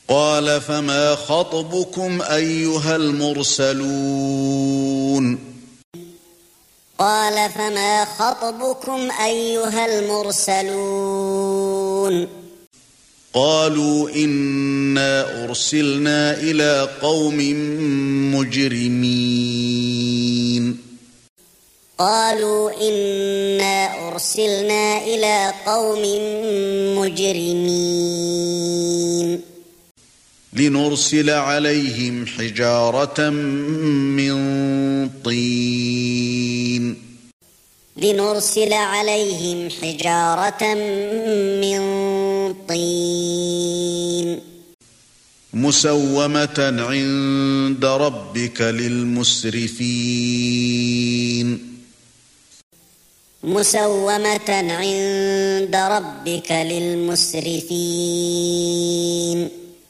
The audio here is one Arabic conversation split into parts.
قال فما خطبكم أيها المرسلون قال فما خطبكم أيها المرسلون قالوا إنا أرسلنا إلى قوم مجرمين قالوا إنا أرسلنا إلى قوم مجرمين لنرسل عليهم حجارة من طين لنرسل عليهم حجارة من طين مسومة عند ربك للمسرفين مسومة عند ربك للمسرفين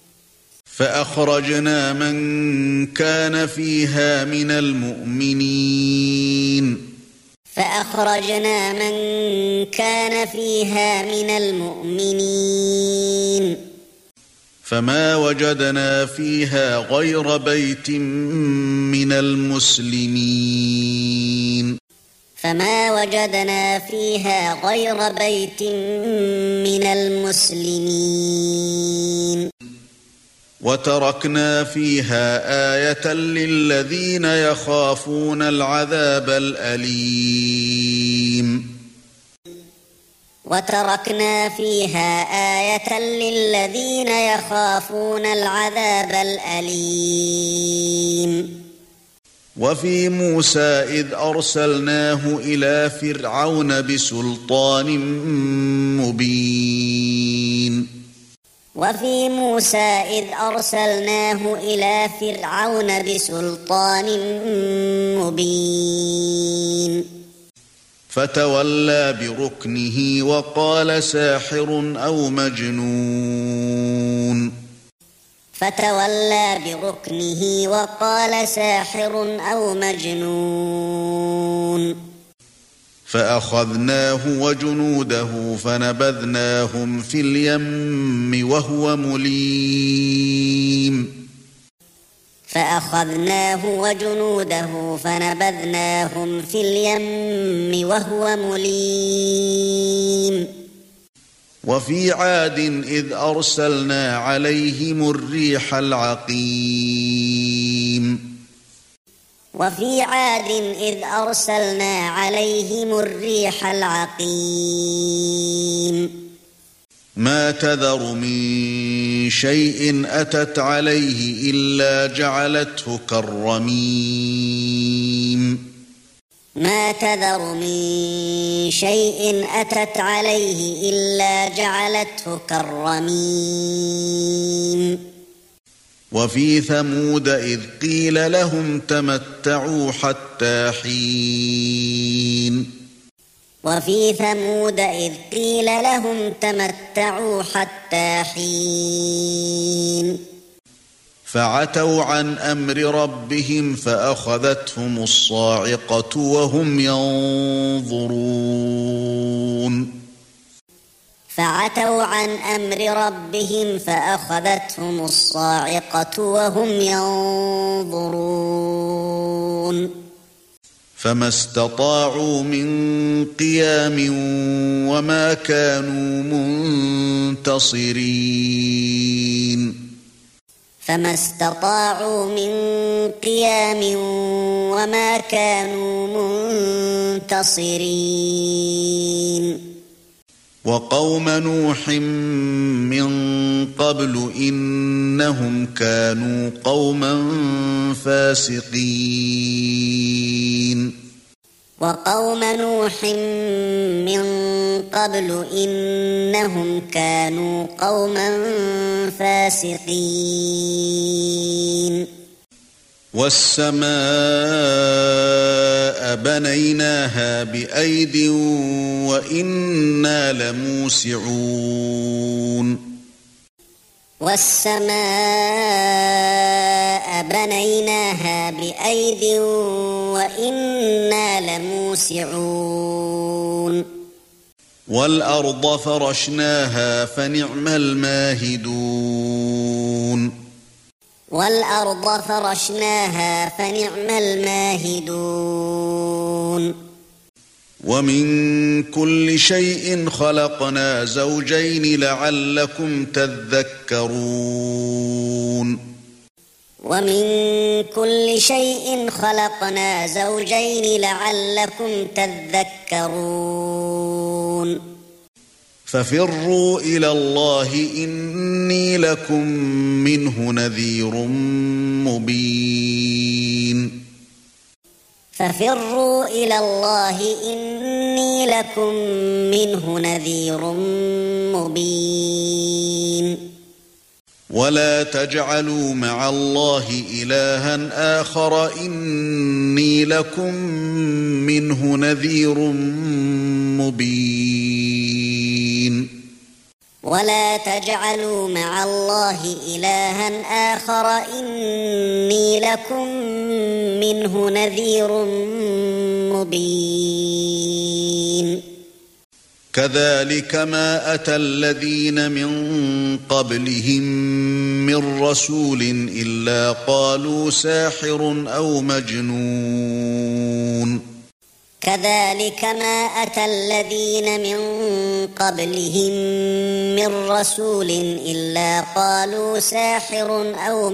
فأخرجنا من كان فيها من المؤمنين فأخرجنا من كان فيها من المؤمنين فما وجدنا فيها غير بيت من المسلمين فما وجدنا فيها غير بيت من المسلمين وتركنا فيها آية للذين يخافون العذاب الأليم وتركنا فيها آية للذين يخافون العذاب الأليم وفي موسى إذ أرسلناه إلى فرعون بسلطان مبين وفي موسى إذ أرسلناه إلى فرعون بسلطان مبين فتولى بركنه وقال ساحر أو مجنون فتولى بركنه وقال ساحر أو مجنون فأخذناه وجنوده فنبذناهم في اليم وهو مليم فأخذناه وجنوده فنبذناهم في اليم وهو مليم وفي عاد إذ أرسلنا عليهم الريح العقيم وفي عاد إذ أرسلنا عليهم الريح العقيم ما تذر من شيء أتت عليه إلا جعلته كالرميم ما تذر من شيء أتت عليه إلا جعلته كالرميم وفي ثمود إذ قيل لهم تمتعوا حتى حين وفي ثمود إذ قيل لهم تمتعوا حتى حين فعتوا عن أمر ربهم فأخذتهم الصاعقة وهم ينظرون فعتوا عن أمر ربهم فأخذتهم الصاعقة وهم ينظرون فما استطاعوا من قيام وما كانوا منتصرين فما استطاعوا من قيام وما كانوا منتصرين وقوم نوح من قبل إنهم كانوا قوما فاسقين وقوم نوح من قبل إنهم كانوا قوما فاسقين والسماء بنيناها بأيد وإنا لموسعون والسماء بنيناها بأيد وإنا لموسعون والأرض فرشناها فنعم الماهدون والأرض فرشناها فنعم الماهدون ومن كل شيء خلقنا زوجين لعلكم تذكرون ومن كل شيء خلقنا زوجين لعلكم تذكرون ففروا إلى الله إني لكم منه نذير مبين ففروا إلى الله إني لكم منه نذير مبين ولا تجعلوا مع الله إلها آخر إني لكم منه نذير مبين ولا تجعلوا مع الله إلها آخر إني لكم منه نذير مبين كذلك ما أتى الذين من قبلهم من رسول إلا قالوا ساحر أو مجنون كذلك ما أتى الذين من قبلهم من رسول إلا قالوا ساحر أو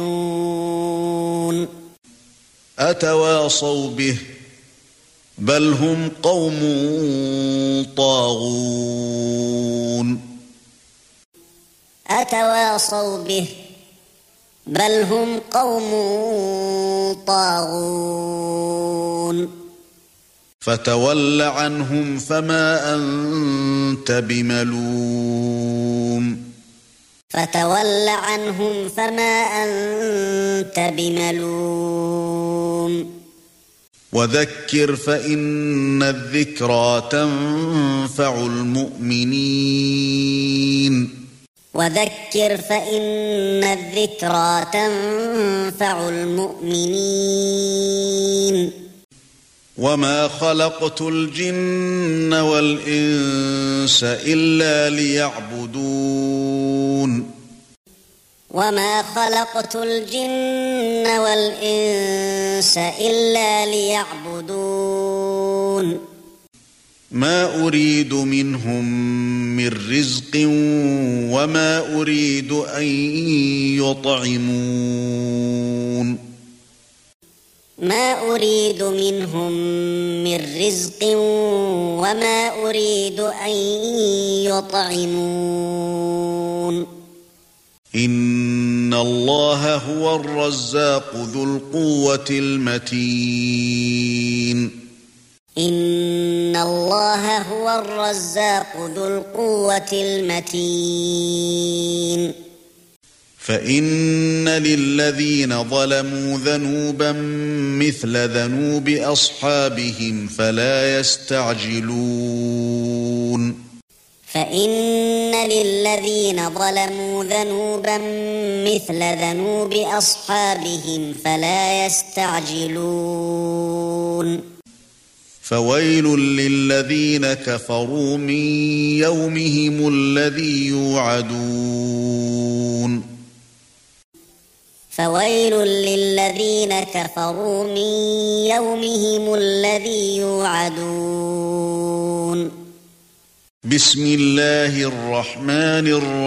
مجنون أتواصوا به بل هم قوم طاغون أتواصوا به بل هم قوم طاغون فتول عنهم فما أنت بملوم فتول عنهم فما أنت بملوم وذكر فإن الذكرى تنفع المؤمنين وذكر فإن الذكرى تنفع المؤمنين وما خلقت الجن والإنس إلا ليعبدون وما خلقت الجن والإنس إلا ليعبدون ما أريد منهم من رزق وما أريد أن يطعمون ما أريد منهم من رزق وما أريد أن يطعمون إن الله هو الرزاق ذو القوة المتين إن الله هو الرزاق ذو القوة المتين فإن للذين ظلموا ذنوبا مثل ذنوب أصحابهم فلا يستعجلون فإن للذين ظلموا ذنوبا مثل ذنوب أصحابهم فلا يستعجلون فويل للذين كفروا من يومهم الذي يوعدون فويل للذين كفروا من يومهم الذي يوعدون بسم الله الرحمن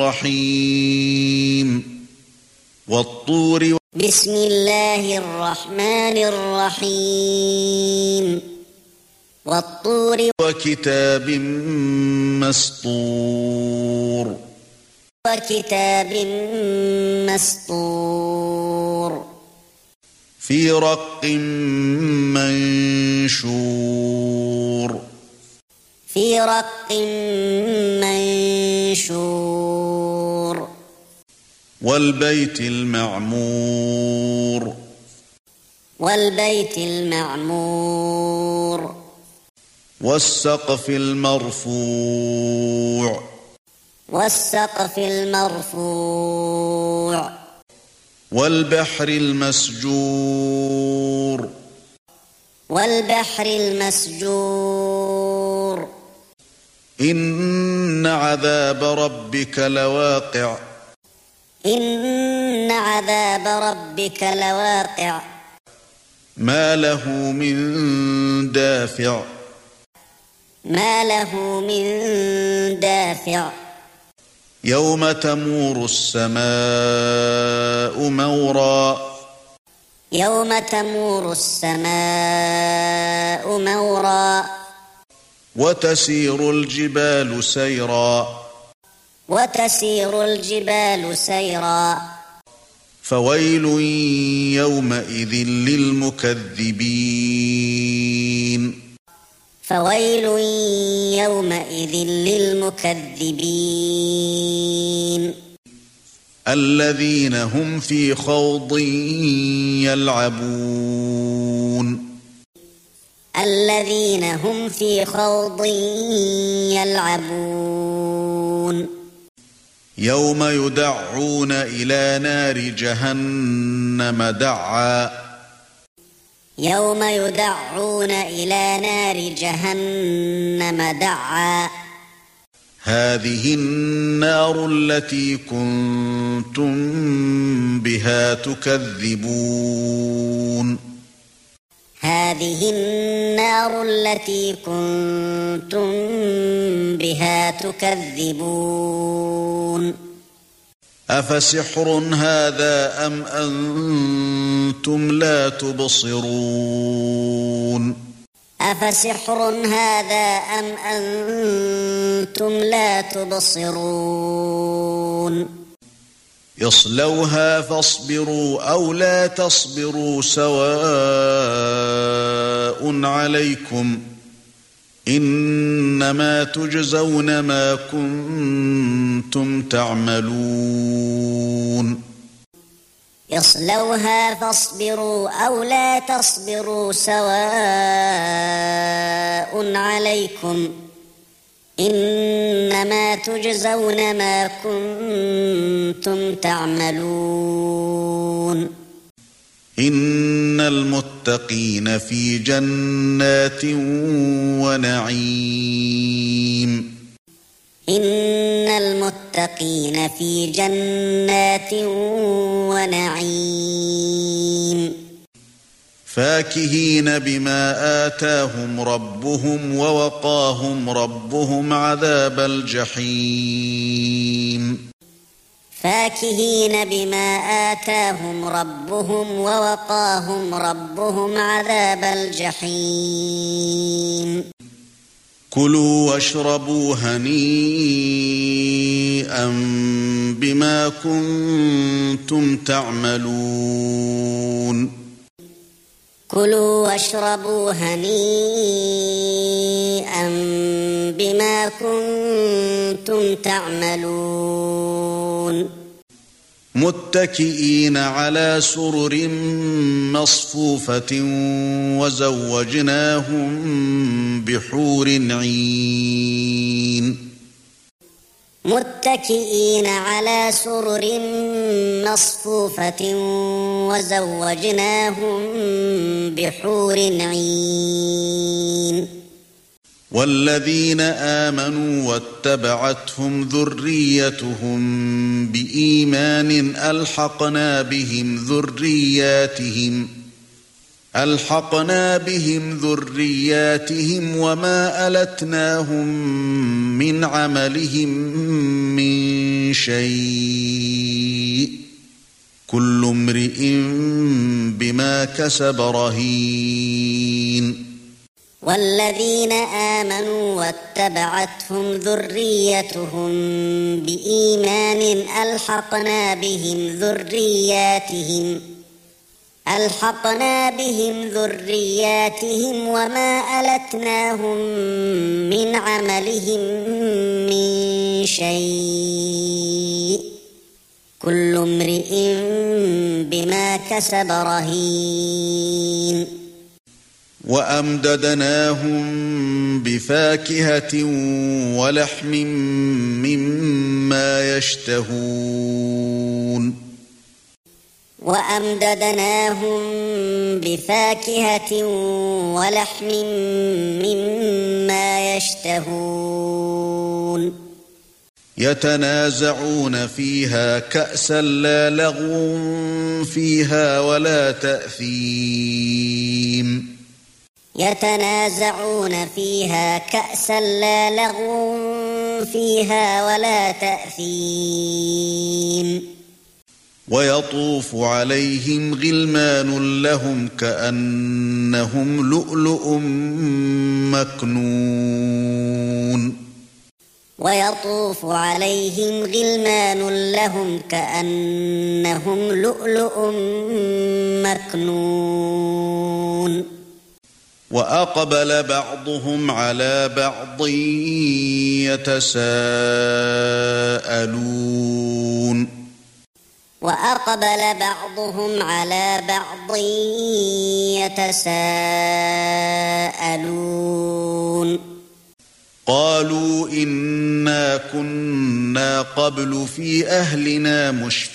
الرحيم والطور بسم الله الرحمن الرحيم والطور وكتاب مسطور وكتاب مسطور في رق منشور في رق منشور والبيت المعمور والبيت المعمور والسقف المرفوع والسقف المرفوع والبحر المسجور والبحر المسجور إن عذاب ربك لواقع إن إن عذاب ربك لواقع ما له من دافع ما له من دافع يوم تمور السماء مورا يوم تمور السماء مورا وتسير الجبال سيرا وتسير الجبال سيرا فويل يومئذ للمكذبين فويل يومئذ للمكذبين الذين هم في خوض يلعبون الذين هم في خوض يلعبون يوم يدعون إلى نار جهنم دعا يوم يدعون إلى نار جهنم دعا هذه النار التي كنتم بها تكذبون هذه النار التي كنتم بها تكذبون أفسحر هذا أم أنتم لا تبصرون أفسحر هذا أم أنتم لا تبصرون اصلوها فاصبروا أو لا تصبروا سواء عليكم إنما تجزون ما كنتم تعملون اصلوها فاصبروا أو لا تصبروا سواء عليكم إنما تجزون ما كنتم تعملون إن المتقين في جنات ونعيم إن المتقين في جنات ونعيم فاكهين بما آتاهم ربهم ووقاهم ربهم عذاب الجحيم فاكهين بما آتاهم ربهم ووقاهم ربهم عذاب الجحيم كلوا واشربوا هنيئا بما كنتم تعملون كلوا واشربوا هنيئا بما كنتم تعملون متكئين على سرر مصفوفة وزوجناهم بحور عين متكئين على سرر مصفوفة وزوجناهم بحور عين والذين آمنوا واتبعتهم ذريتهم بإيمان ألحقنا بهم ذرياتهم وما ألتناهم من عملهم من شيء كل امرئ بما كسب رهين والذين آمنوا واتبعتهم ذريتهم بإيمان ألحقنا بهم ذرياتهم وما ألتناهم من عملهم من شيء كل امرئ بما كسب رهين وأمددناهم بفاكهة ولحم مما يشتهون وأمددناهم بفاكهة ولحم مما يشتهون يتنازعون فيها كأسا لا لغو فيها ولا تأثيم يتنازعون فيها كأسا لا لغو فيها ولا تأثيم ويطوف عليهم غلمان لهم كأنهم لؤلؤ مكنون ويطوف عليهم غلمان لهم كأنهم لؤلؤ مكنون وأقبل بعضهم على بعض يتساءلون وأقبل بعضهم على بعض يتساءلون قالوا إنا كنا قبل في أهلنا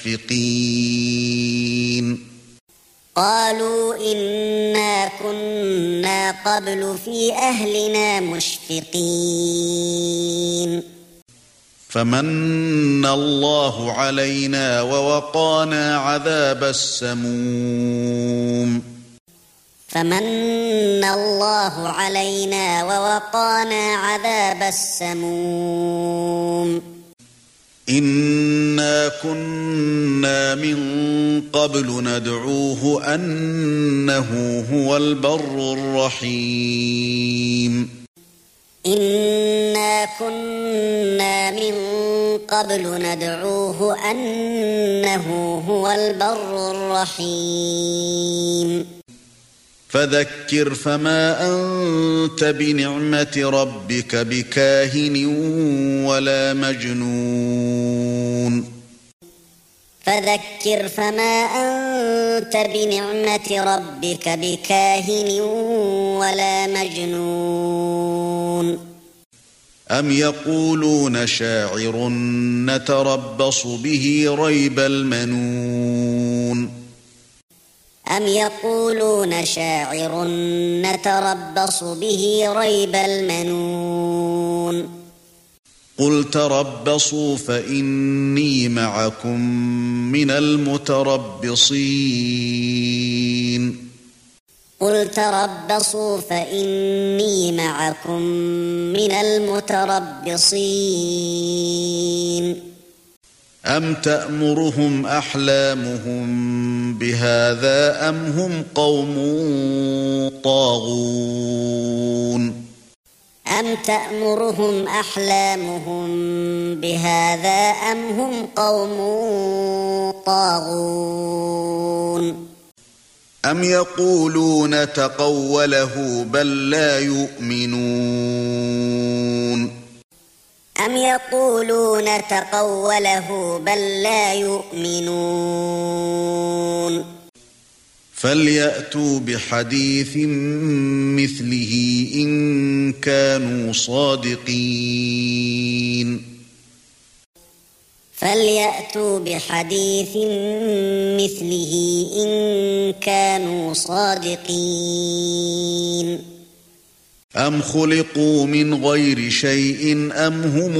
مشفقين قالوا إنا كنا قبل في أهلنا مشفقين فمن الله علينا ووقانا عذاب السموم فمن الله علينا ووقانا عذاب السموم إنا كنا من قبل ندعوه أنه هو البر الرحيم إنا كنا من قبل ندعوه أنه هو البر الرحيم فذكر فما أنت بنعمة ربك بكاهن ولا مجنون فذكر فما أنت بنعمة ربك بكاهن ولا مجنون أم يقولون شاعر نتربص به ريب المنون أم يقولون شاعر نتربص به ريب المنون قل تربصوا فإني معكم من المتربصين قل تربصوا فإني معكم من المتربصين أم تأمرهم أحلامهم بهذا أم هم قوم طاغون أم تأمرهم أحلامهم بهذا أم هم قوم طاغون أم يقولون تقوله بل لا يؤمنون أم يقولون تقوله بل لا يؤمنون فليأتوا بحديث مثله إن كانوا صادقين فليأتوا بحديث مثله إن كانوا صادقين أم خلقوا من غير شيء أم هم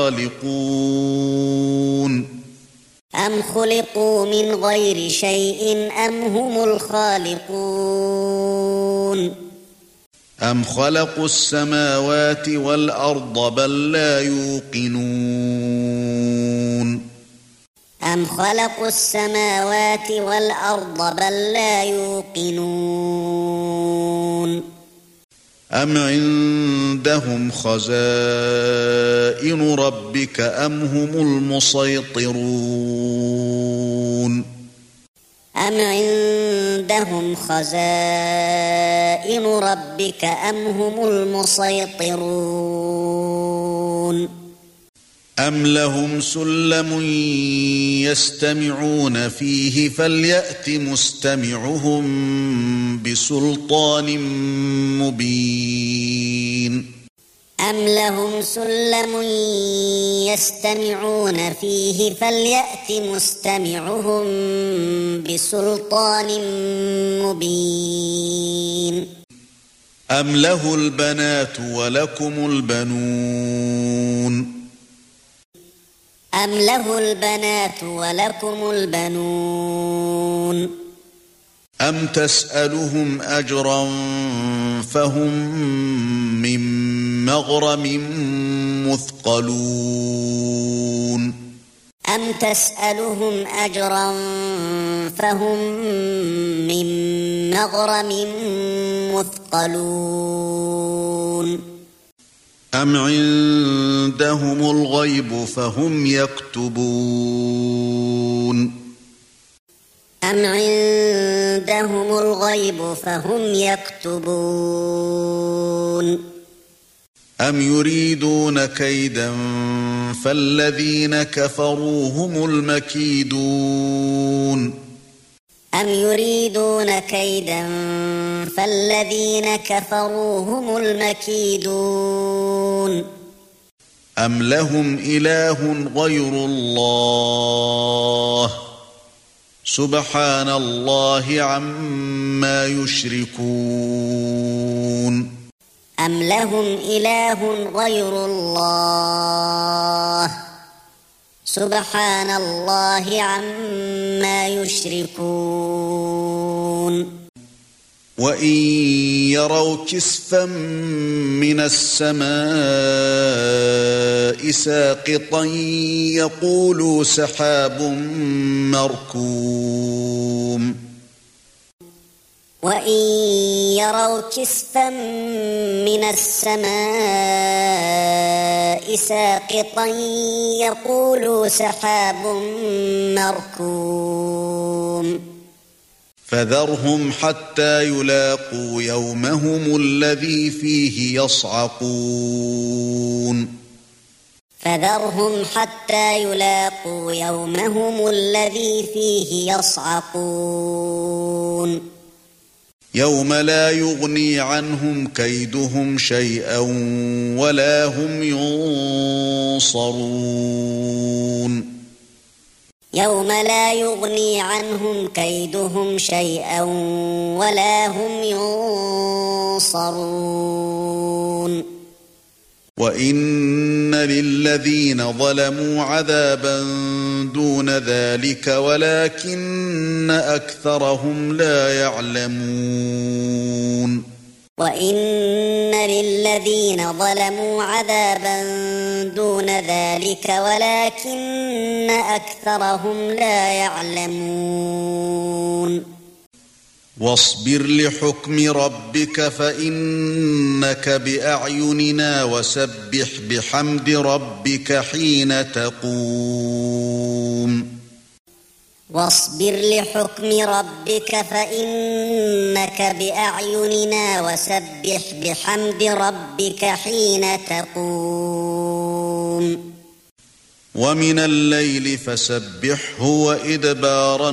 الخالقون أم خلقوا من غير شيء أم هم الخالقون أم خلقوا السماوات والأرض بل لا يوقنون أم خلقوا السماوات والأرض بل لا يوقنون أم عندهم خزائن ربك أم هم المسيطرون أم عندهم خزائن ربك أم هم المسيطرون أم لهم سلم يستمعون فيه فليأت مستمعهم بسلطان مبين أم لهم سلم يستمعون فيه فليأت مستمعهم بسلطان مبين أم له البنات ولكم البنون أم له البنات ولكم البنون أم تسألهم أجرا فهم من مغرم مثقلون أم تسألهم أجرا فهم من مغرم مثقلون أم عندهم الغيب فهم يكتبون أم عندهم الغيب فهم يكتبون أم يريدون كيدا فالذين كفروا هم المكيدون أم يريدون كيدا فالذين كفروا هم المكيدون أم لهم إله غير الله سبحان الله عما يشركون أم لهم إله غير الله سبحان الله عما يشركون وإن يروا كسفا من السماء ساقطا يقولوا سحاب مركوم وإن يروا كسفا من السماء ساقطا يقولوا سحاب مركوم فذرهم حتى يلاقوا يومهم الذي فيه يصعقون فذرهم حتى يلاقوا يومهم الذي فيه يصعقون يوم لا يغني عنهم كيدهم شيئا ولا هم ينصرون يوم لا يغني عنهم كيدهم شيئا ولا هم ينصرون وإن للذين ظلموا عذابا دون ذلك ولكن أكثرهم لا يعلمون وإن للذين ظلموا عذابا دون ذلك ولكن أكثرهم لا يعلمون واصبر لحكم ربك فإنك بأعيننا وسبح بحمد ربك حين تقوم واصبر لحكم ربك فإنك بأعيننا وسبح بحمد ربك حين تقوم ومن الليل فسبحه وإدبار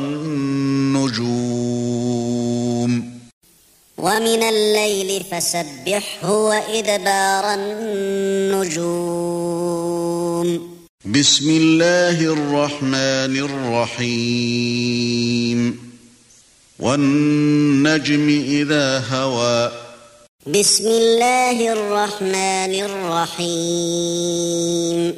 النجوم ومن الليل فسبحه وإدبار النجوم بسم الله الرحمن الرحيم والنجم إذا هوى بسم الله الرحمن الرحيم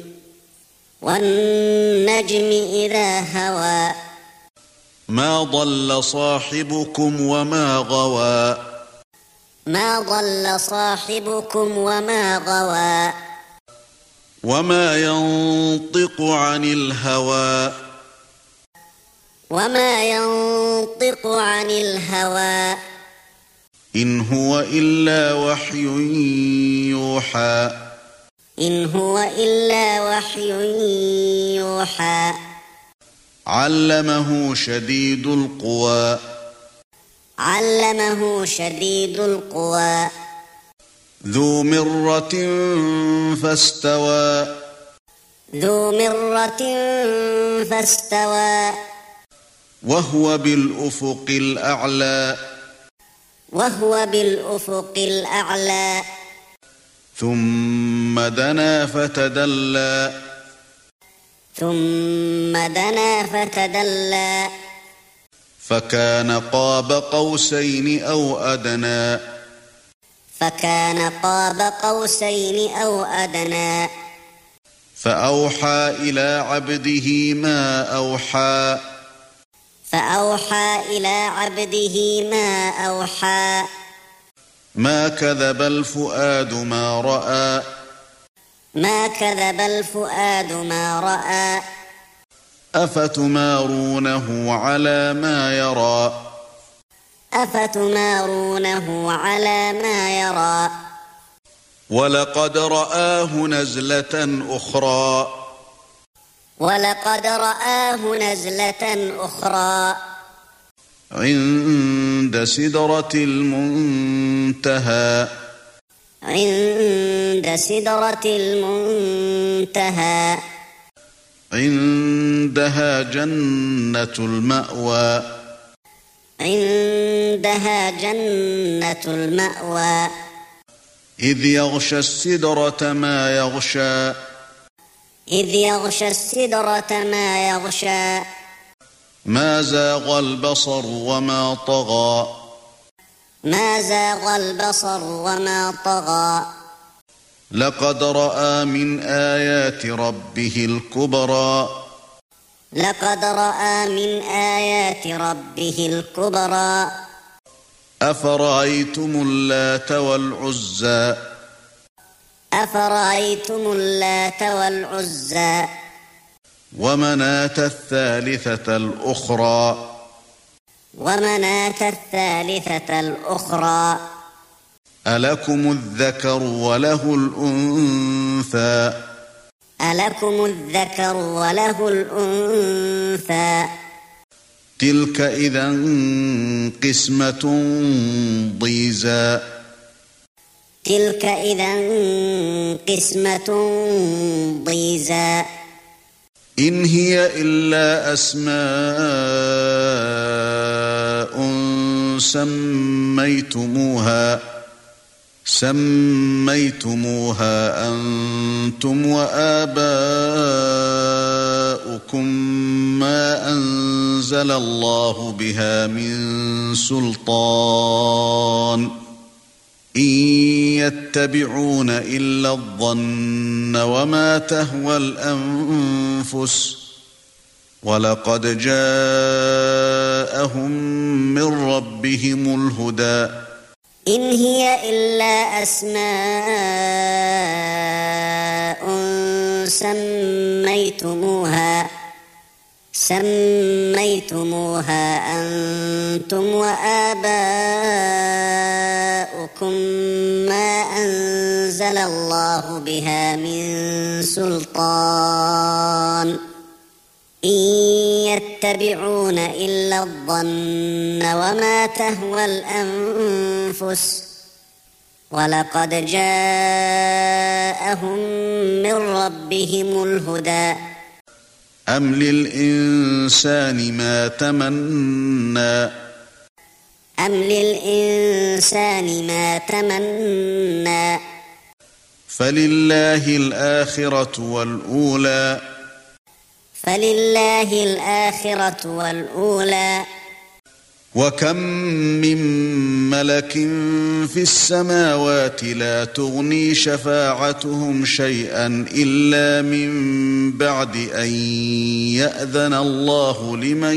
والنجم إذا هوى ما ضل صاحبكم وما غوى ما ضل صاحبكم وما غوى وما ينطق عن الهوى وما ينطق عن الهوى إن هو إلا وحي يوحى إن هو إلا وحي يوحى علمه شديد القوى علمه شديد القوى ذو مرة فاستوى ذو مرة فاستوى وهو بالأفق الأعلى وهو بالأفق الأعلى ثم دنا فتدلى ثم دنا فتدلى فكان قاب قوسين أو أدنى فكان قاب قوسين أو أدنى فأوحى إلى عبده ما أوحى فأوحى إلى عبده ما أوحى ما كذب الفؤاد ما رأى ما كذب الفؤاد ما رأى أفتمارونه على ما يرى أفتمارونه على ما يرى ولقد رآه نزلة أخرى ولقد رآه نزلة أخرى عند سدرة المنتهى عند سدرة المنتهى عندها جنة المأوى عندها جنة المأوى إذ يغشى السدرة ما يغشى إذ يغشى السدرة ما يغشى ما زاغ البصر وما طغى ما زاغ البصر وما طغى لقد رأى من آيات ربه الكبرى لقد رأى من آيات ربه الكبرى أفرأيتم اللات والعزى أفرأيتم اللات والعزى ومناة الثالثة الأخرى ومناة الثالثة الأخرى ألكم الذكر وله الأنثى ألكم الذكر وله الأنثى تلك إذا قسمة ضيزى تلك إذا قسمة ضيزى إن هي إلا أسماء سميتموها أنتم وآباؤكم ما أنزل الله بها من سلطان إن يتبعون إلا الظن وما تهوى الأنفس ولقد جاءهم من ربهم الهدى إن هي إلا أسماء سميتموها أنتم وآباؤكم ما أنزل الله بها من سلطان إن يتبعون إلا الظن وما تهوى الأنفس ولقد جاءهم من ربهم الهدى أم للإنسان ما تمنى أم للإنسان ما تمنى فلله الآخرة والأولى فلله الآخرة والأولى وكم من ملك في السماوات لا تغني شفاعتهم شيئا إلا من بعد أن يأذن الله لمن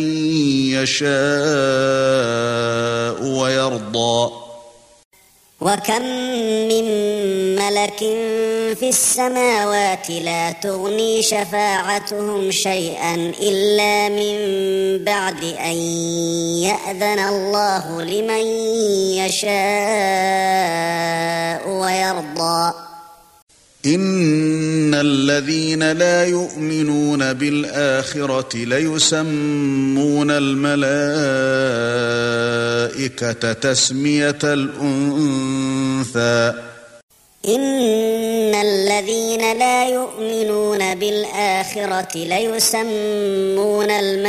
يشاء ويرضى وكم من ملك في السماوات لا تغني شفاعتهم شيئا إلا من بعد أن يأذن الله لمن يشاء ويرضى إن الذين لا يؤمنون بالآخرة ليسمون الملائكة تسمية الأنثى إن الذين لا يؤمنون بالآخرة ليسمون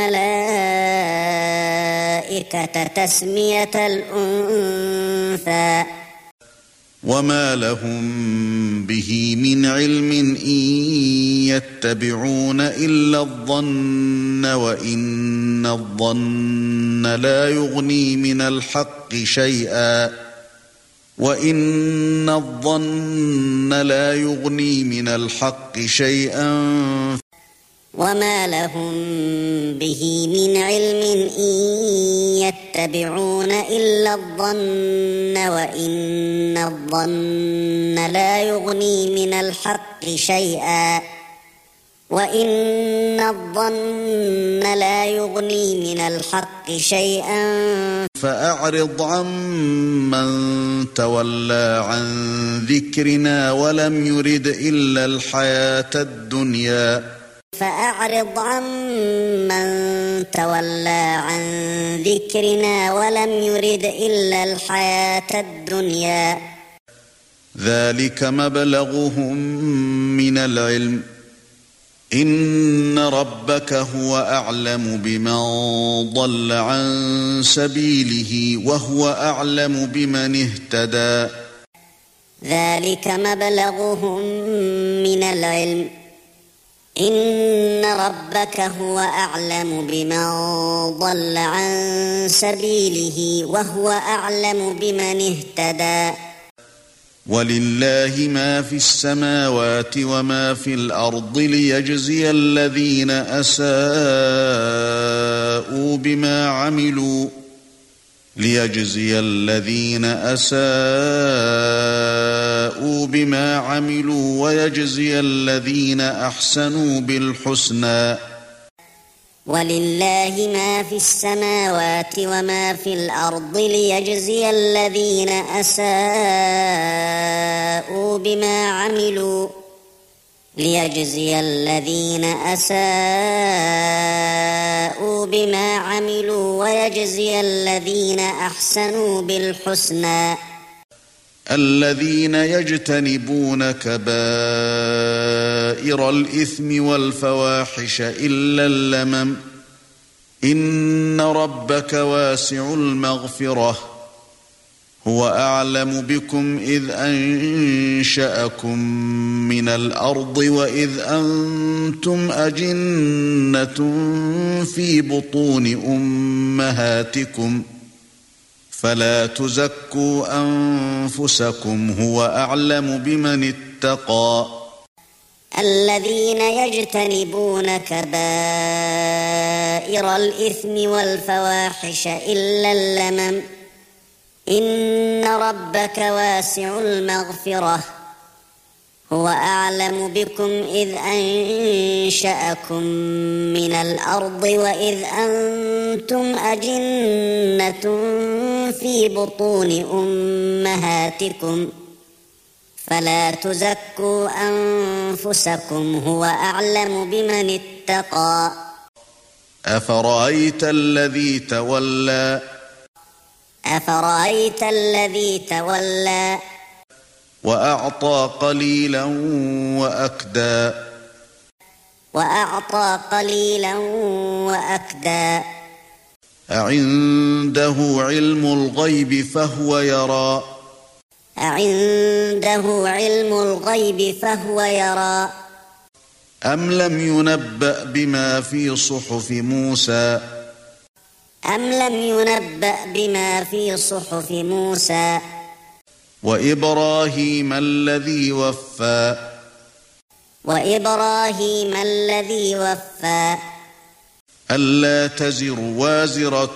الملائكة تسمية الأنثى وما لهم به من علم إن يتبعون إلا الظن وإن الظن لا يغني من الحق شيئا وَإِنَّ الظَّنَّ لَا يُغْنِي مِنَ الْحَقِّ شَيْئًا وما لهم به من علم إن يتبعون إلا الظن وإن الظن لا يغني من الحق شيئا فأعرض عمن تولى عن ذكرنا ولم يرد إلا الحياة الدنيا ذلك مبلغهم من العلم إن ربك هو أعلم بمن ضل عن سبيله وهو أعلم بمن اهتدى ذلك مبلغهم من العلم إن ربك هو أعلم بمن ضل عن سبيله وهو أعلم بمن اهتدى ولله ما في السماوات وما في الأرض ليجزي الذين أساءوا بما عملوا ويجزي الذين أحسنوا بالحسنى ولله ما في السماوات وما في الأرض ليجزي الذين أساءوا بما عملوا ويجزي الذين أحسنوا بالحسنى الذين يجتنبون كبائر الإثم والفواحش إلا اللمم إن ربك واسع المغفرة هو أعلم بكم إذ أنشأكم من الأرض وإذ أنتم أجنة في بطون أمهاتكم فلا تزكوا أنفسكم هو أعلم بمن اتقى الذين يجتنبون كبائر الإثم والفواحش إلا اللمم إن ربك واسع المغفرة هو أعلم بكم إذ أنشأكم من الأرض وإذ أنتم أجنة في بطون أمهاتكم فلا تزكوا أنفسكم هو أعلم بمن اتقى أفرأيت الذي تولى وأعطى قليلا وأكدى أعنده علم الغيب فهو يرى أم لم ينبأ بما في صحف موسى وإبراهيم الذي وفى ألا تزر وازرة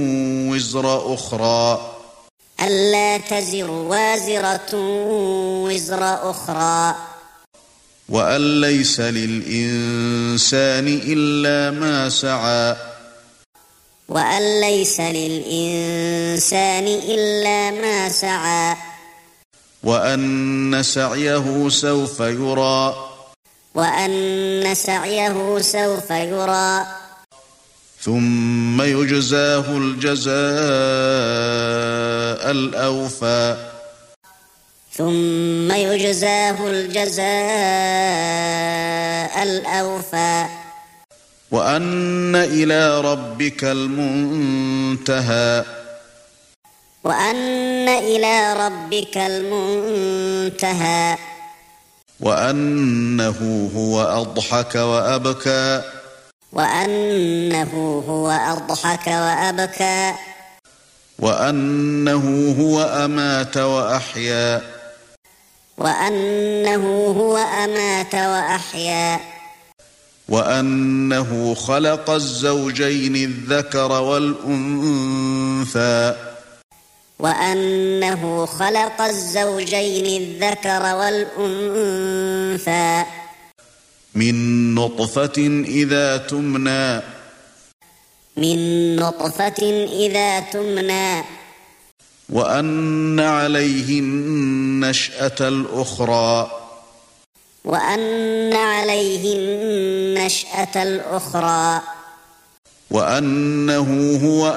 وزر أخرى وأن ليس للإنسان إلا ما سعى وأن سعيه سوف يرى ثم يجزاه الجزاء الأوفى وأن إلى ربك المنتهى وأنه هو أضحك وأبكى وأنه هو أمات وأحيا وأنه خلق الزوجين الذكر والأنثى من نطفة إذا تمنى وأن عليه النشأة الأخرى وأنه هو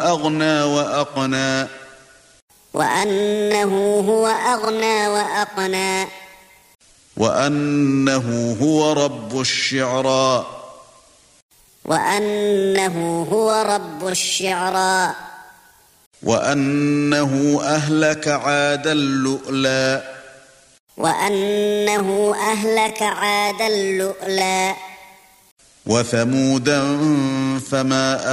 أغنى وأقنى وأنه هو رب الشعرى وأنه أهلك عادا اللؤلؤ وثمودا فما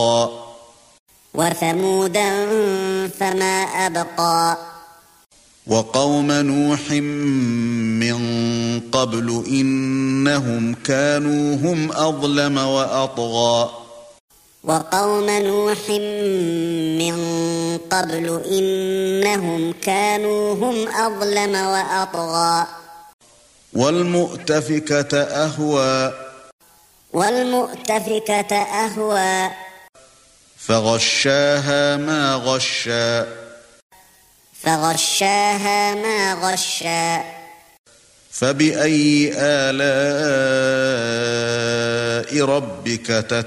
أبقى وقوم نوح من قبل إنهم كانوا هم أظلم وأطغى والمؤتفكة أهوى فغشاها ما غشى فبأي آلاء ربك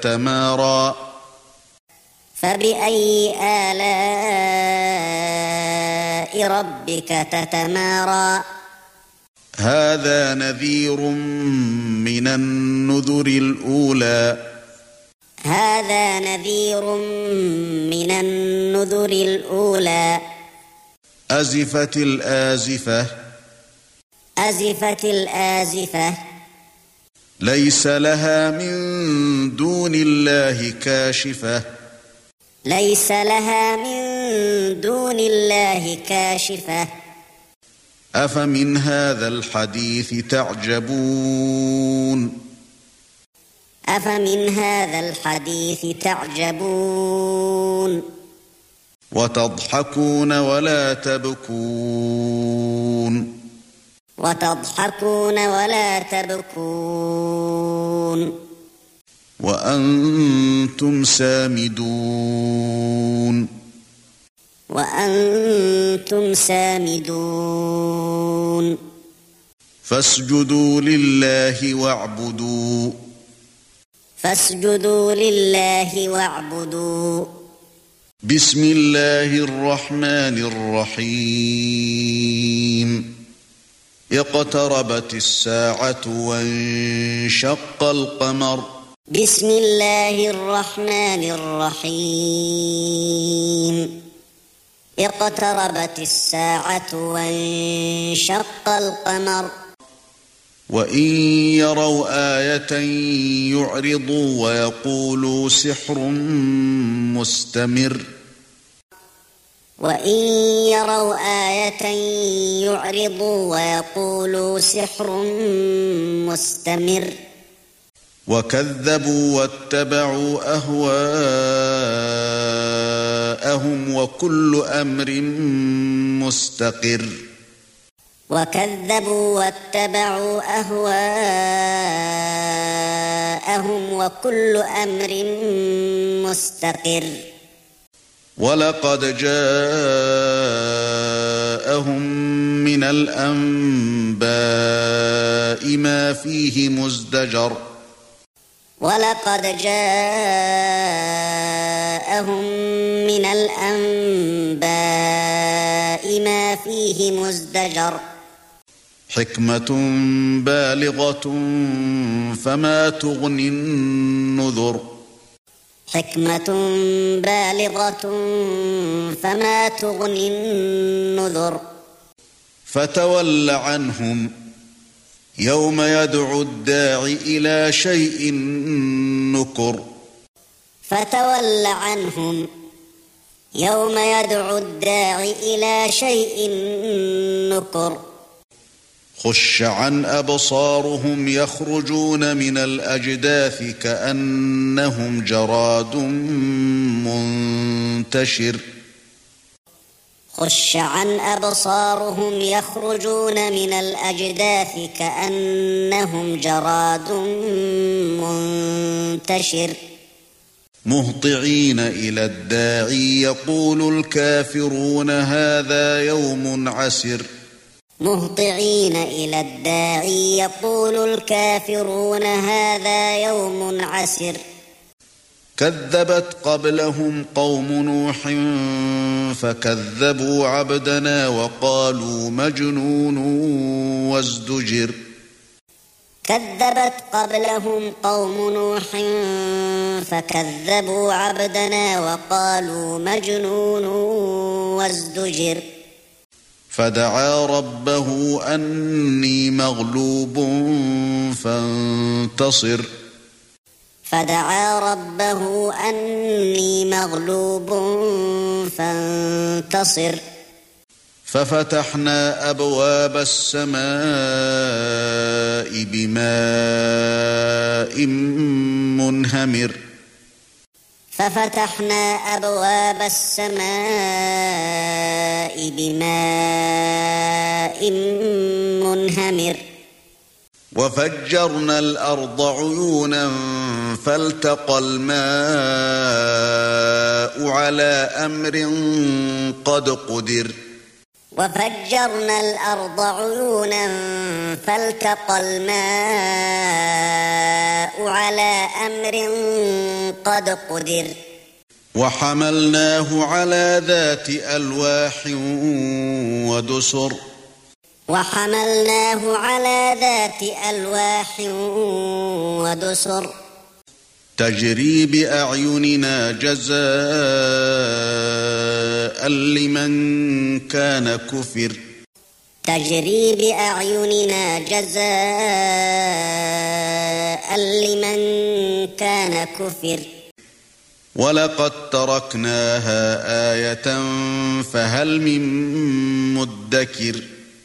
تتمارى هذا نذير من النذر الأولى أزفت الآزفة ليس لها من دون الله كاشفة أفمن هذا الحديث تعجبون وتضحكون ولا تبكون وأنتم سامدون فاسجدوا لله واعبدوا بسم الله الرحمن الرحيم اقتربت الساعة وانشق القمر بسم الله الرحمن الرحيم اقتربت الساعة وانشق القمر وإن يروا آية يعرضوا ويقولوا سحر مستمر وكذبوا واتبعوا أهواءهم وكل أمر مستقر ولقد جاءهم من الأنباء ما فيه مزدجر حكمة بالغة فما تغني النذر فتول عنهم يوم يدعو الداعي إلى شيء نكر يوم يدعو الداعي إلى شيء نكر خش عن أبصارهم يخرجون من الأجداث كأنهم جراد منتشر خش عن أبصارهم يخرجون من الأجداث كأنهم جراد منتشر مهطعين إلى الداعي يقول الكافرون هذا يوم عسر مهطعين إلى الداعي يقول الكافرون هذا يوم عسر كذبت قبلهم قوم نوح فكذبوا عبدنا وقالوا مجنون وازدجر كذبت قبلهم قوم نوح فكذبوا عبدنا وقالوا مجنون وازدجر فدعا ربه أني مغلوب فانتصر فدعا ربه أني مغلوب فانتصر ففتحنا أبواب السماء بماء منهمر ففتحنا أبواب السماء بماء منهمر وفجرنا الأرض عيونا فالتقى الماء على أمر قد قدر وفجرنا الأرض عيونا فالتقى الماء على أمر قد قدر وحملناه على ذات ألواح ودسر وحملناه على ذات ألواح ودسر تجري بأعيننا جزاء لمن كان كفر تجري بأعيننا جزاء لمن كان كفر ولقد تركناها آية فهل من مدكر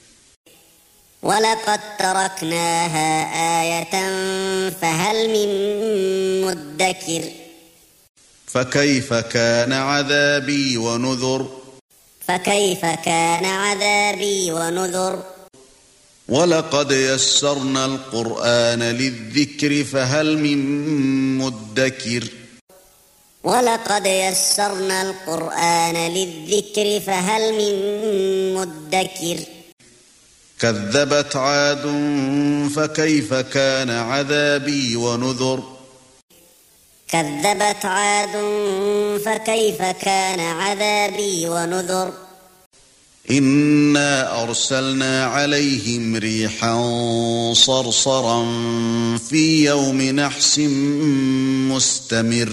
ولقد تركناها آية فهل من مدكر فكيف كان عذابي ونذر فكيف كان عذابي ونذر ولقد يسرنا القرآن للذكر فهل من مدكر ولقد يسرنا القرآن للذكر فهل من مدكر كذبت عاد فكيف كان عذابي ونذر كذبت عاد فكيف كان عذابي ونذر إنا أرسلنا عليهم ريحا صرصرا في يوم نحس مستمر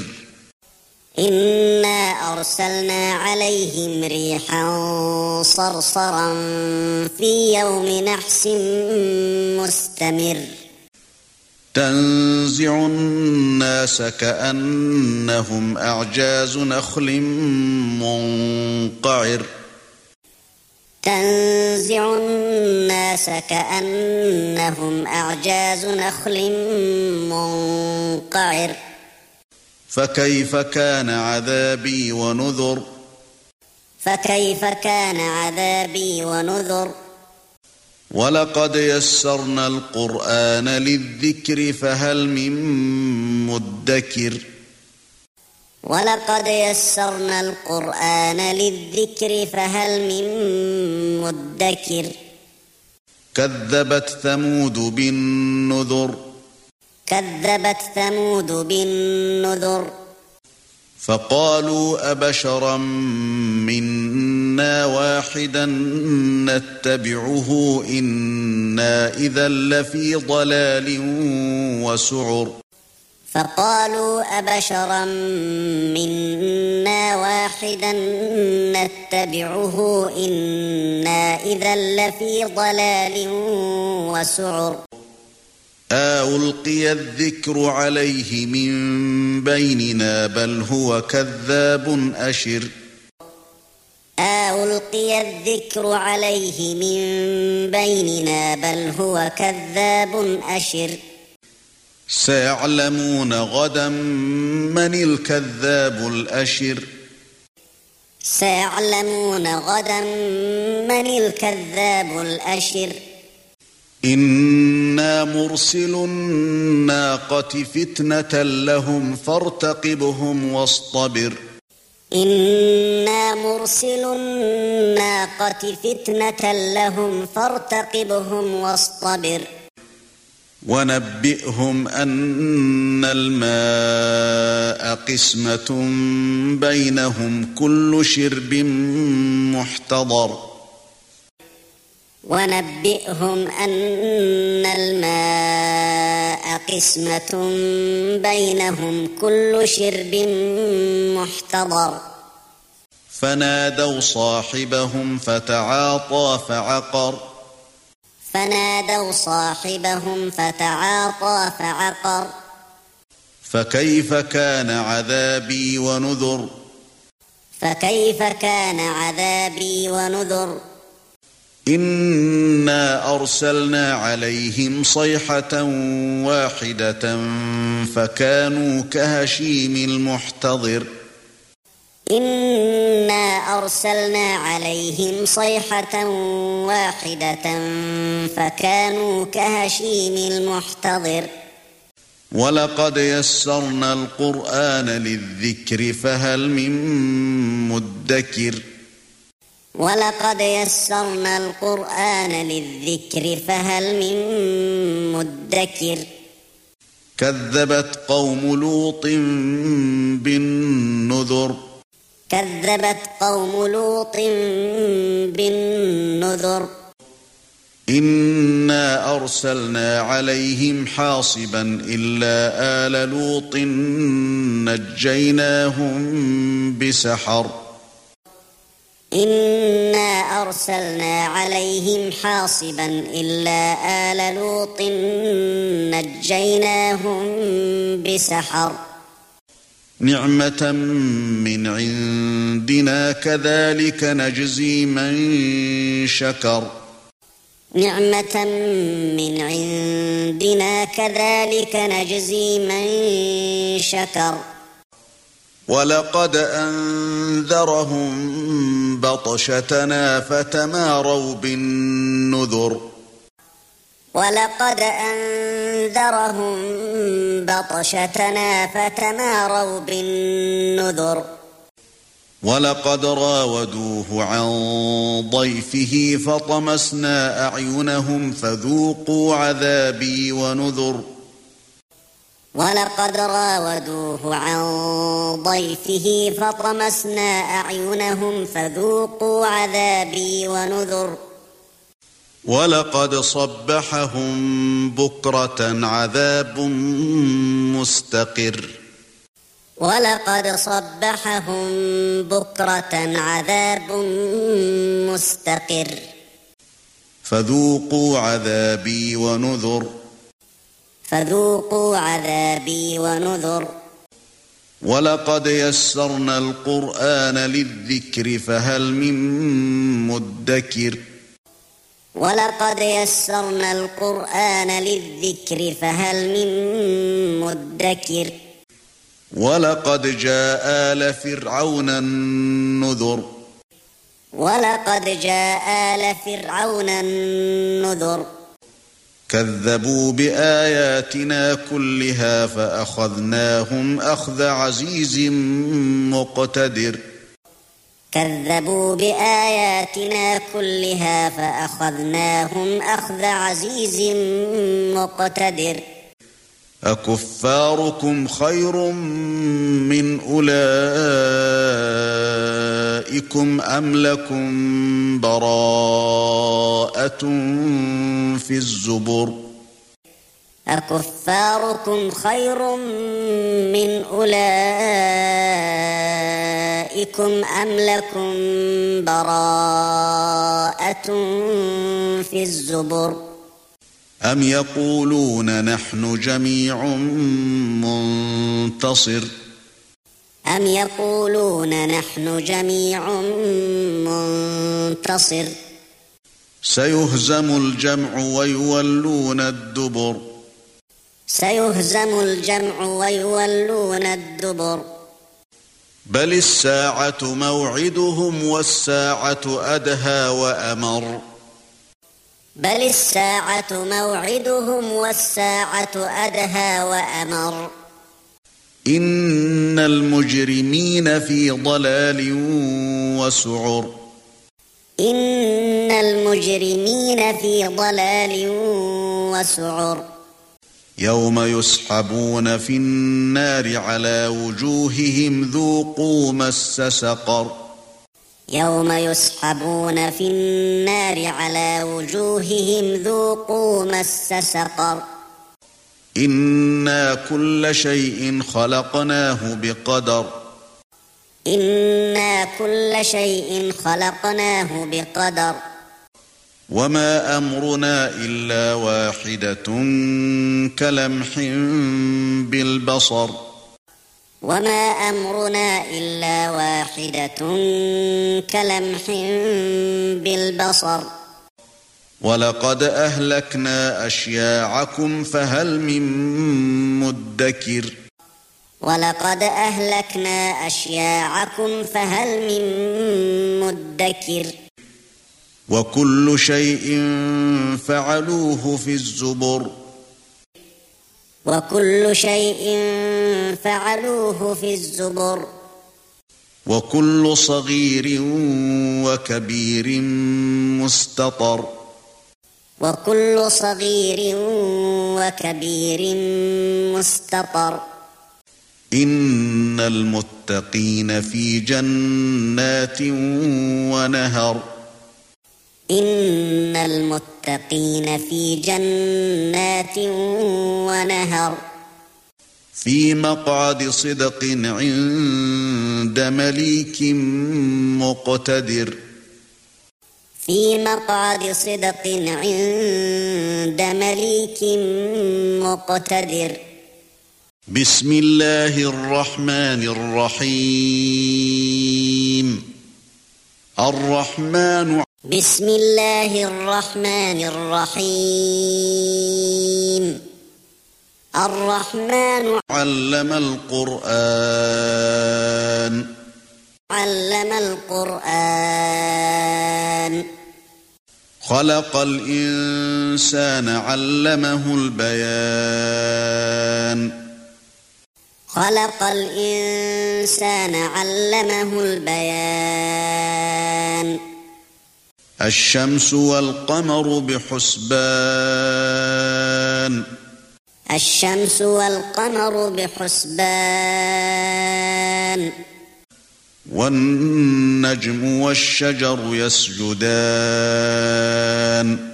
إنا أرسلنا عليهم ريحا صرصرا في يوم نحس مستمر تنزع الناس كأنهم أعجاز نخل منقعر تنزع الناس كأنهم أعجاز نخل منقعر فكيف كان عذابي ونذر فكيف كان عذابي ونذر ولقد يسرنا القرآن للذكر فهل من مدكر ولقد يسرنا القرآن للذكر فهل من مدكر كذبت ثمود بالنذر كذبت ثمود بالنذر فقالوا أبشرا منا واحدا نتبعه إنا إذا لفي ضلال وسعر فقالوا أبشرا منا واحدا نتبعه إنا إذا لفي ضلال وسعر ألقي الذكر عليه من بيننا بل هو كذاب أشر ألقي الذكر عليه من بيننا بل هو كذاب أشر سيعلمون غدا من الكذاب الأشر سيعلمون غدا من الكذاب الأشر إنا مرسل الناقة فتنة لهم فارتقبهم واصطبر إنا مرسل الناقة فتنة لهم فارتقبهم واصطبر ونبئهم أن الماء قسمة بينهم كل شرب محتضر ونبئهم أن الماء قسمة بينهم كل شرب محتضر فنادوا صاحبهم فتعاطى فعقر فكيف كان عذابي ونذر إنا أرسلنا عليهم صيحة واحدة فكانوا كهشيم المحتضر إنا أرسلنا عليهم صيحة واحدة فكانوا كهشيم المحتضر ولقد يسرنا القرآن للذكر فهل من مدكر ولقد يسرنا القرآن للذكر فهل من مدكر كذبت قوم لوط بالنذر إنا أرسلنا عليهم حاصبا إلا آل لوط نجيناهم بسحر إنا أرسلنا عليهم حاصبا إلا آل لوط نجيناهم بسحر نعمة من عندنا كذلك نجزي من شكر نعمة من عندنا كذلك نجزي من شكر ولقد أنذرهم بطشتنا فتماروا بالنذر ولقد راودوه عن ضيفه فطمسنا أعينهم فذوقوا عذابي ونذر ولقد راودوه عن ضيفه فطمسنا أعينهم فذوقوا عذابي ونذر ولقد صبحهم بكرة عذاب مستقر فذوقوا عذابي ونذر ولقد يسرنا القرآن للذكر فهل من مدكر ولقد يسرنا القرآن للذكر فهل من مدكر ولقد جاء آل فرعون النذر كذبوا بآياتنا كلها فأخذناهم أخذ عزيز مقتدر أكفاركم خير من أولئكم أم لكم براءة في الزبر أكفاركم خير من أولئكم أم لكم براءة في الزبر أم يقولون نحن جميع منتصر أم يقولون نحن جميع منتصر سيهزم الجمع ويولون الدبر سيهزم الجمع ويولون الدبر بل الساعة موعدهم والساعة أدهى وأمر بل الساعة موعدهم والساعة أدهى وأمر إن المجرمين في ضلال وسعر إن المجرمين في ضلال وسعر يوم يسحبون في النار على وجوههم ذوقوا مس سقر يوم يسحبون في النار على وجوههم ذوقوا مس سقر إنا كل شيء خلقناه بقدر إنا كل شيء خلقناه بقدر وما أمرنا إلا واحدة كلمح بالبصر وما أمرنا إلا واحدة كلمح بالبصر ولقد أهلكنا أشياعكم فهل من مدكر ولقد أهلكنا أشياعكم فهل من مدكر وكل شيء فعلوه في الزبر وكل شيء فعلوه في الزبر وكل صغير وكبير مستطر وكل صغير وكبير مستطر إن المتقين في جنات ونهر إن المتقين في جنات ونهر في مقعد صدق عند مليك مقتدر في مقعد صدق عند مليك مقتدر بسم الله الرحمن الرحيم الرحمن بسم الله الرحمن الرحيم الرحمن علم القرآن علم القرآن خلق الإنسان علمه البيان خلق الإنسان علمه البيان الشمس والقمر بحسبان الشمس والقمر بحسبان والنجم والشجر يسجدان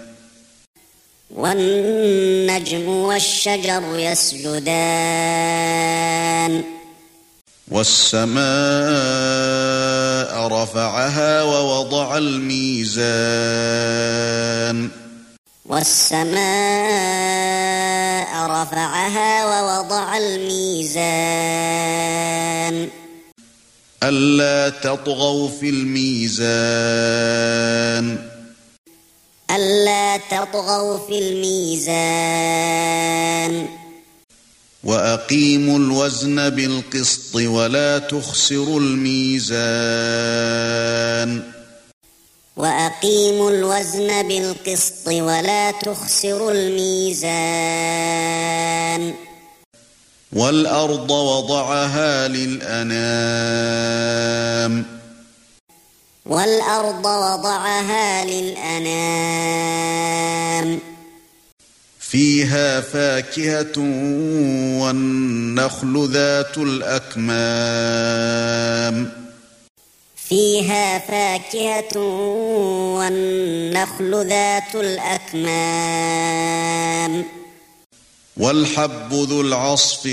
والنجم والشجر يسجدان والسماء رفعها ووضع الميزان والسماء رفعها ووضع الميزان ألا تطغوا في الميزان ألا تطغوا في الميزان وأقيموا الوزن بالقسط ولا تخسروا الميزان وأقيموا الوزن بالقسط ولا تخسروا الميزان والأرض وضعها للأنام والأرض وضعها للأنام فيها فاكهة والنخل ذات الأكمام فيها فاكهة والنخل ذات الأكمام والحب ذو العصف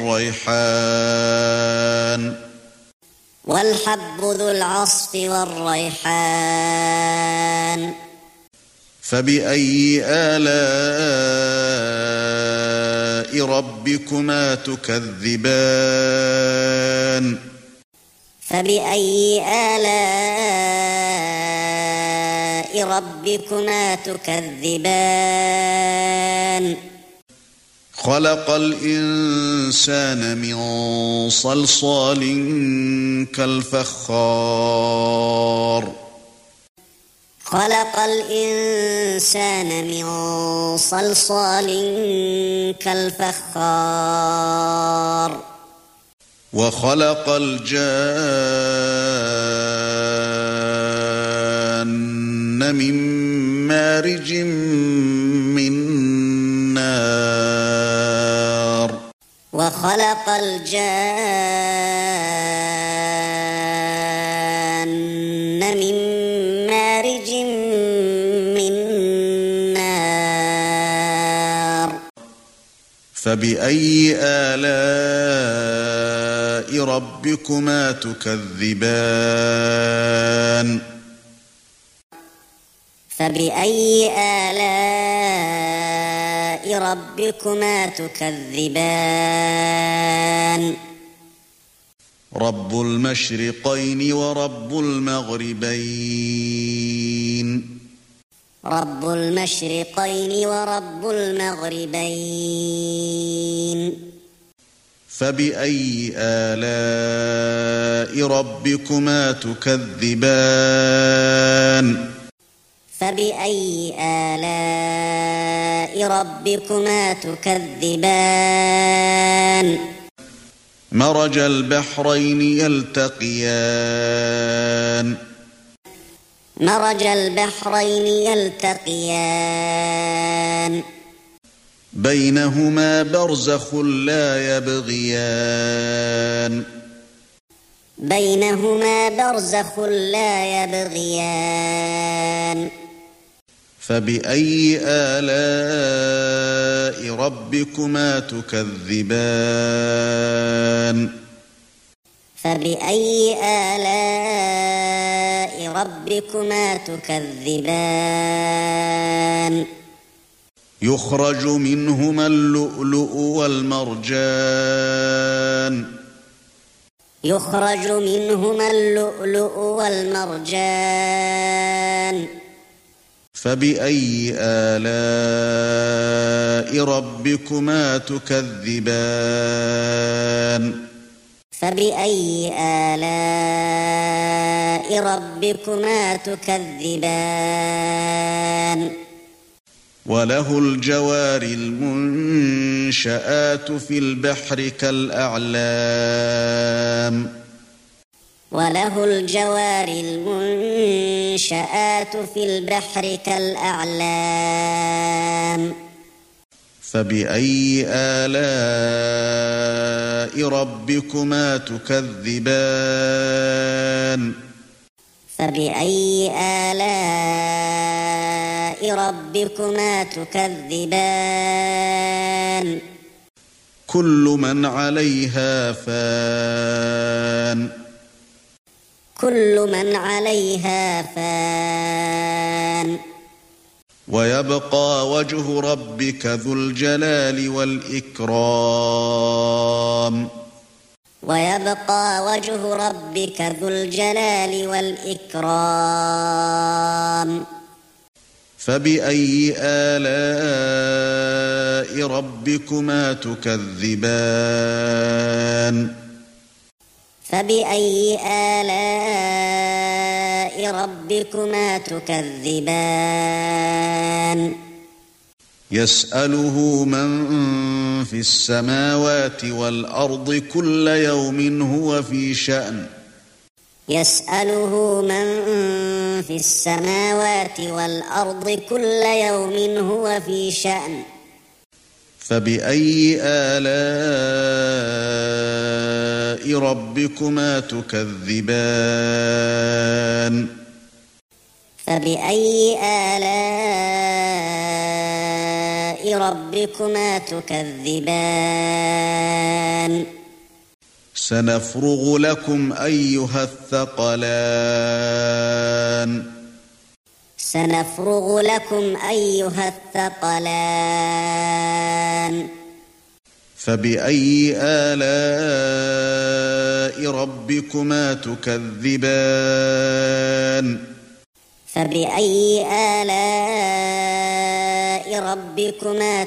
والريحان والحب ذو العصف والريحان فبأي آلاء ربكما تكذبان فبأي آلاء ربكما تكذبان خلق الإنسان من صلصال كالفخار خلق الإنسان من صلصال كالفخار وخلق الجان من مارج من نار وخلق الجان من مارج من نار فبأي آلاء ربكما تكذبان فبأي آلاء ربكما تكذبان رب المشرقين ورب المغربين رب المشرقين ورب المغربين فبأي آلاء ربكما تكذبان فبأي آلاء ربكما تكذبان مرج البحرين يلتقيان مرج البحرين يلتقيان بينهما برزخ لا يبغيان بينهما برزخ لا يبغيان فبأي آلاء ربكما تكذبان فبأي آلاء ربكما تكذبان يخرج منهما اللؤلؤ والمرجان يخرج منهما اللؤلؤ والمرجان فبأي آلاء ربكما تكذبان فبأي آلاء ربكما تكذبان وله الجوار المنشآت في البحر كالأعلام وله الجوار المنشآت في البحر كالأعلام فبأي آلاء ربكما تكذبان فبأي آلاء ربكما تكذبان كل من عليها فان كل من عليها فان ويبقى وجه ربك ذو الجلال والإكرام ويبقى وجه ربك ذو الجلال والإكرام فبأي آلاء ربكما تكذبان فبأي آلاء ربكما تكذبان يسأله من في السماوات والأرض كل يوم هو في شأن يسأله من في السماوات والأرض كل يوم هو في شأن فبأي آلاء ربكما تكذبان فبأي آلاء ربكما تكذبان سنفرغ لكم أيها الثقلان سنفرغ لكم أيها الثقلان فبأي آلاء ربكما تكذبان فبأي آلاء ربكما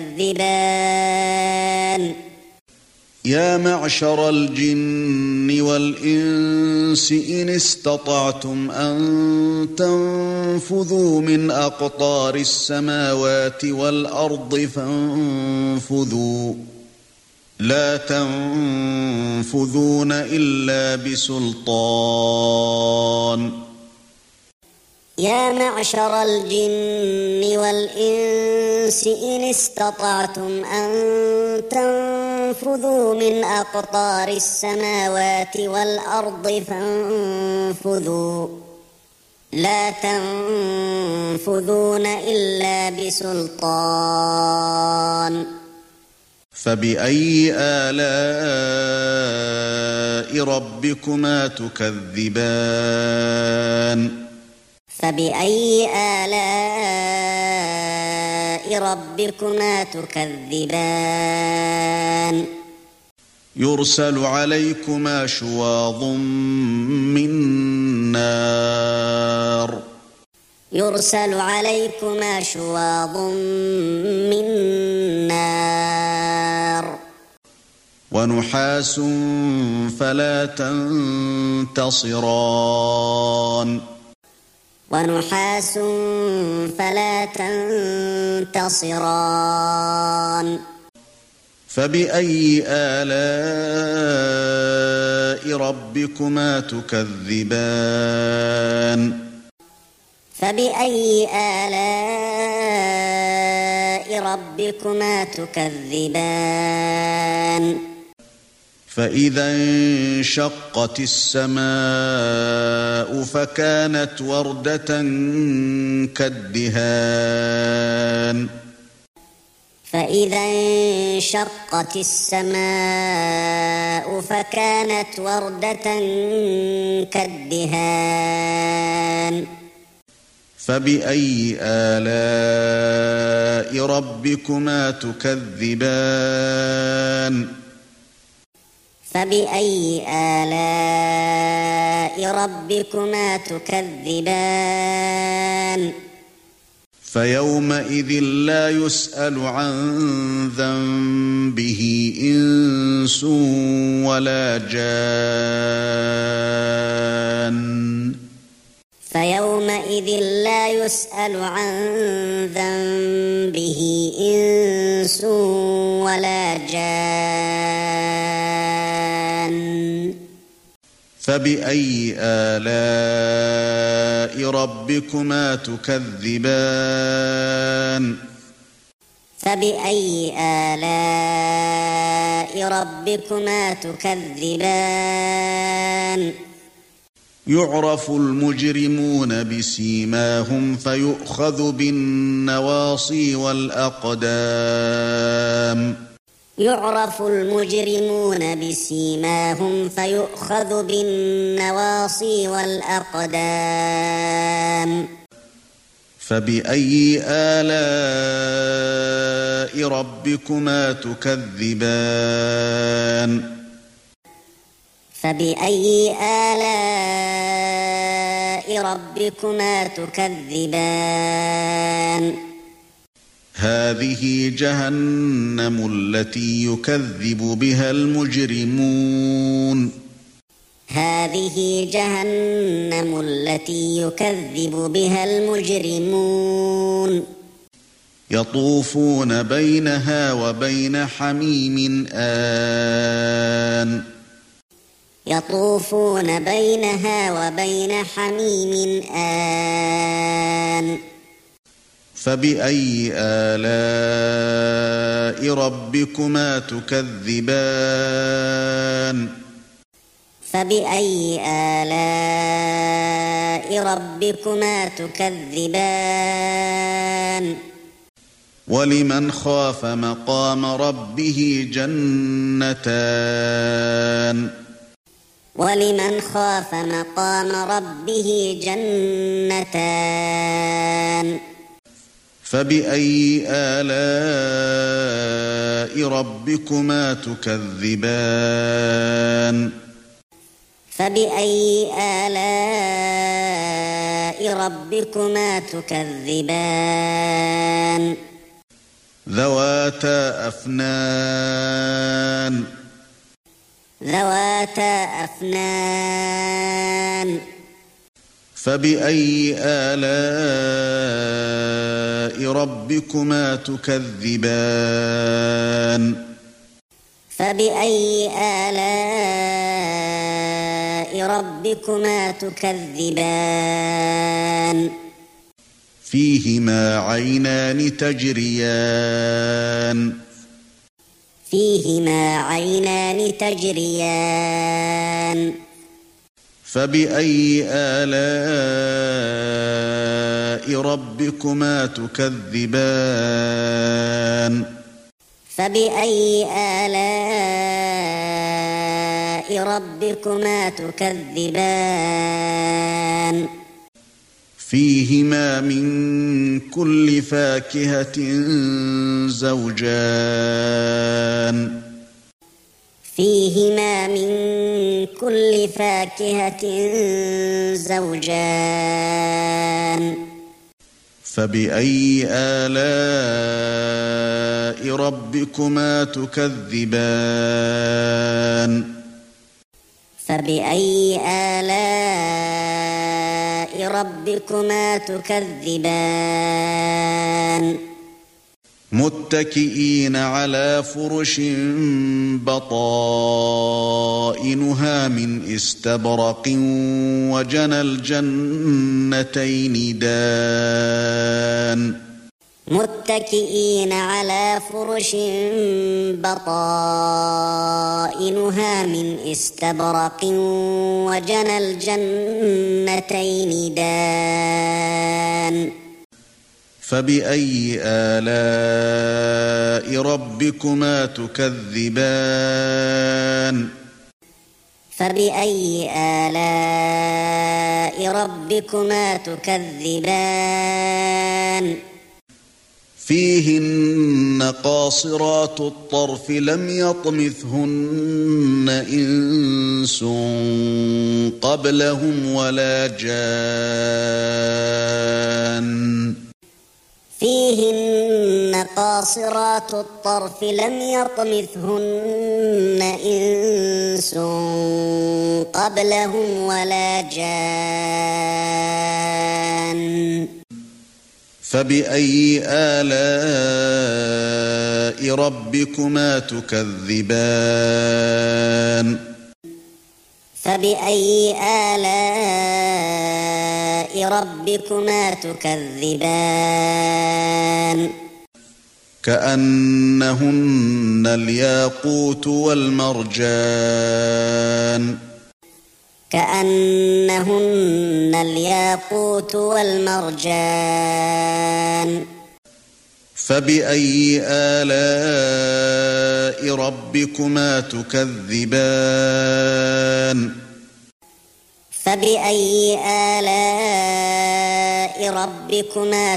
تكذبان يا معشر الجن والإنس إن استطعتم أن تنفذوا من أقطار السماوات والأرض فانفذوا لا تنفذون إلا بسلطان يا معشر الجن والإنس إن استطعتم أن تنفذوا من أقطار السماوات والأرض فانفذوا لا تنفذون إلا بسلطان فبأي آلاء ربكما تكذبان فبأي آلاء ربكما تكذبان يرسل عليكما شواظ من نار يرسل عليكما شواظ من نار ونحاس فلا تنتصران ونحاس فلا تنتصران فبأي آلاء ربكما تكذبان فبأي آلاء ربكما تكذبان فإذا انشقت السماء فكانت وردة كالدهان فإذا انشقت السماء فكانت وردة كالدهان فبأي آلاء ربكما تكذبان فبأي آلاء ربكما تكذبان فيومئذ لا يسأل عن ذنبه إنس ولا جان فيومئذ لا يسأل عن ذنبه إنس ولا جان فبأي آلاء ربكما تكذبان فبأي آلاء ربكما تكذبان يعرف المجرمون بسيماهم فيؤخذ بالنواصي والأقدام يعرف المجرمون بسيماهم فيؤخذ بالنواصي والأقدام فبأي آلاء ربكما تكذبان فبأي آلاء ربكما تكذبان هذه جهنم التي يكذب بها المجرمون هذه جهنم التي يكذب بها المجرمون يطوفون بينها وبين حميم آن يطوفون بينها وبين حميم آن فبأي آلاء ربكما تكذبان فبأي آلاء ربكما تكذبان ولمن خاف مقام ربه جنتان ولمن خاف مقام ربه جنتان فبأي آلاء ربكما تكذبان فبأي آلاء ربكما تكذبان ذواتا أفنان فبأي آلاء ربكما تكذبان فبأي آلاء ربكما تكذبان فيهما عينان تجريان فبأي آلاء ربكما تكذبان فبأي آلاء ربكما تكذبان فيهما من كل فاكهة زوجان فيهما من كل فاكهة زوجان فبأي آلاء ربكما تكذبان فبأي آلاء ربكما تكذبان متكئين على فرش بطائنها من استبرق وجنى الجنتين دان متكئين على فرش بطائنها من استبرق وجنى الجنتين دان فبأي آلاء ربكما تكذبان فبأي آلاء ربكما تكذبان فيهن قاصرات الطرف لم يطمثهن إنس قبلهم ولا جان فيهن قاصرات الطرف لم يطمثهن إنس قبلهم ولا جان فبأي آلاء ربكما تكذبان فبأي آلاء ربكما تكذبان كأنهن الياقوت والمرجان كأنهن الياقوت والمرجان فبأي آلاء ربكما تكذبان فبأي آلاء ربكما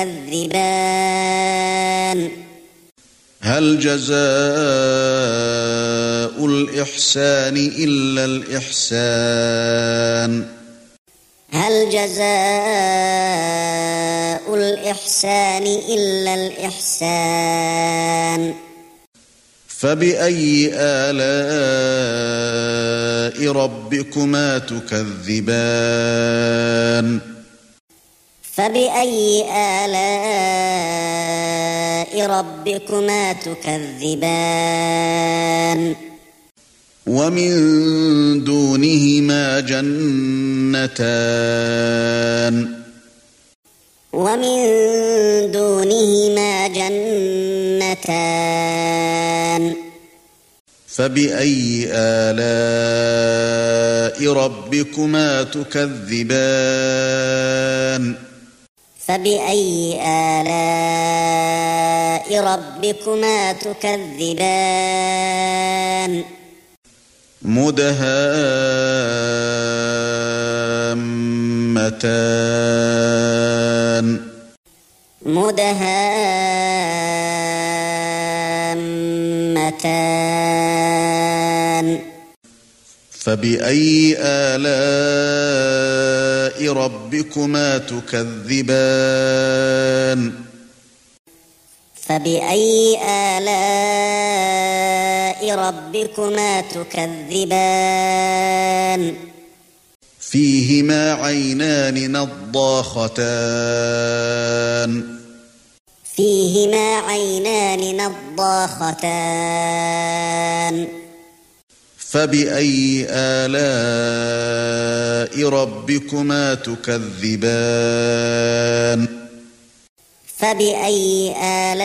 تكذبان هل جزاء الإحسان إلا الإحسان هل جزاء الإحسان إلا الإحسان فبأي آلاء ربكما تكذبان فبأي آلاء ربكما تكذبان ومن دونهما جنتان ومن دونهما جنتان فبأي آلاء ربكما تكذبان فبأي آلاء ربكما تكذبان مدهامتان فبأي آلاء ربكما تكذبان فبأي آلاء ربكما تكذبان فيهما عينان نضاختان فيهما عينان نضاختان فبأي آلاء ربكما تكذبان فبأي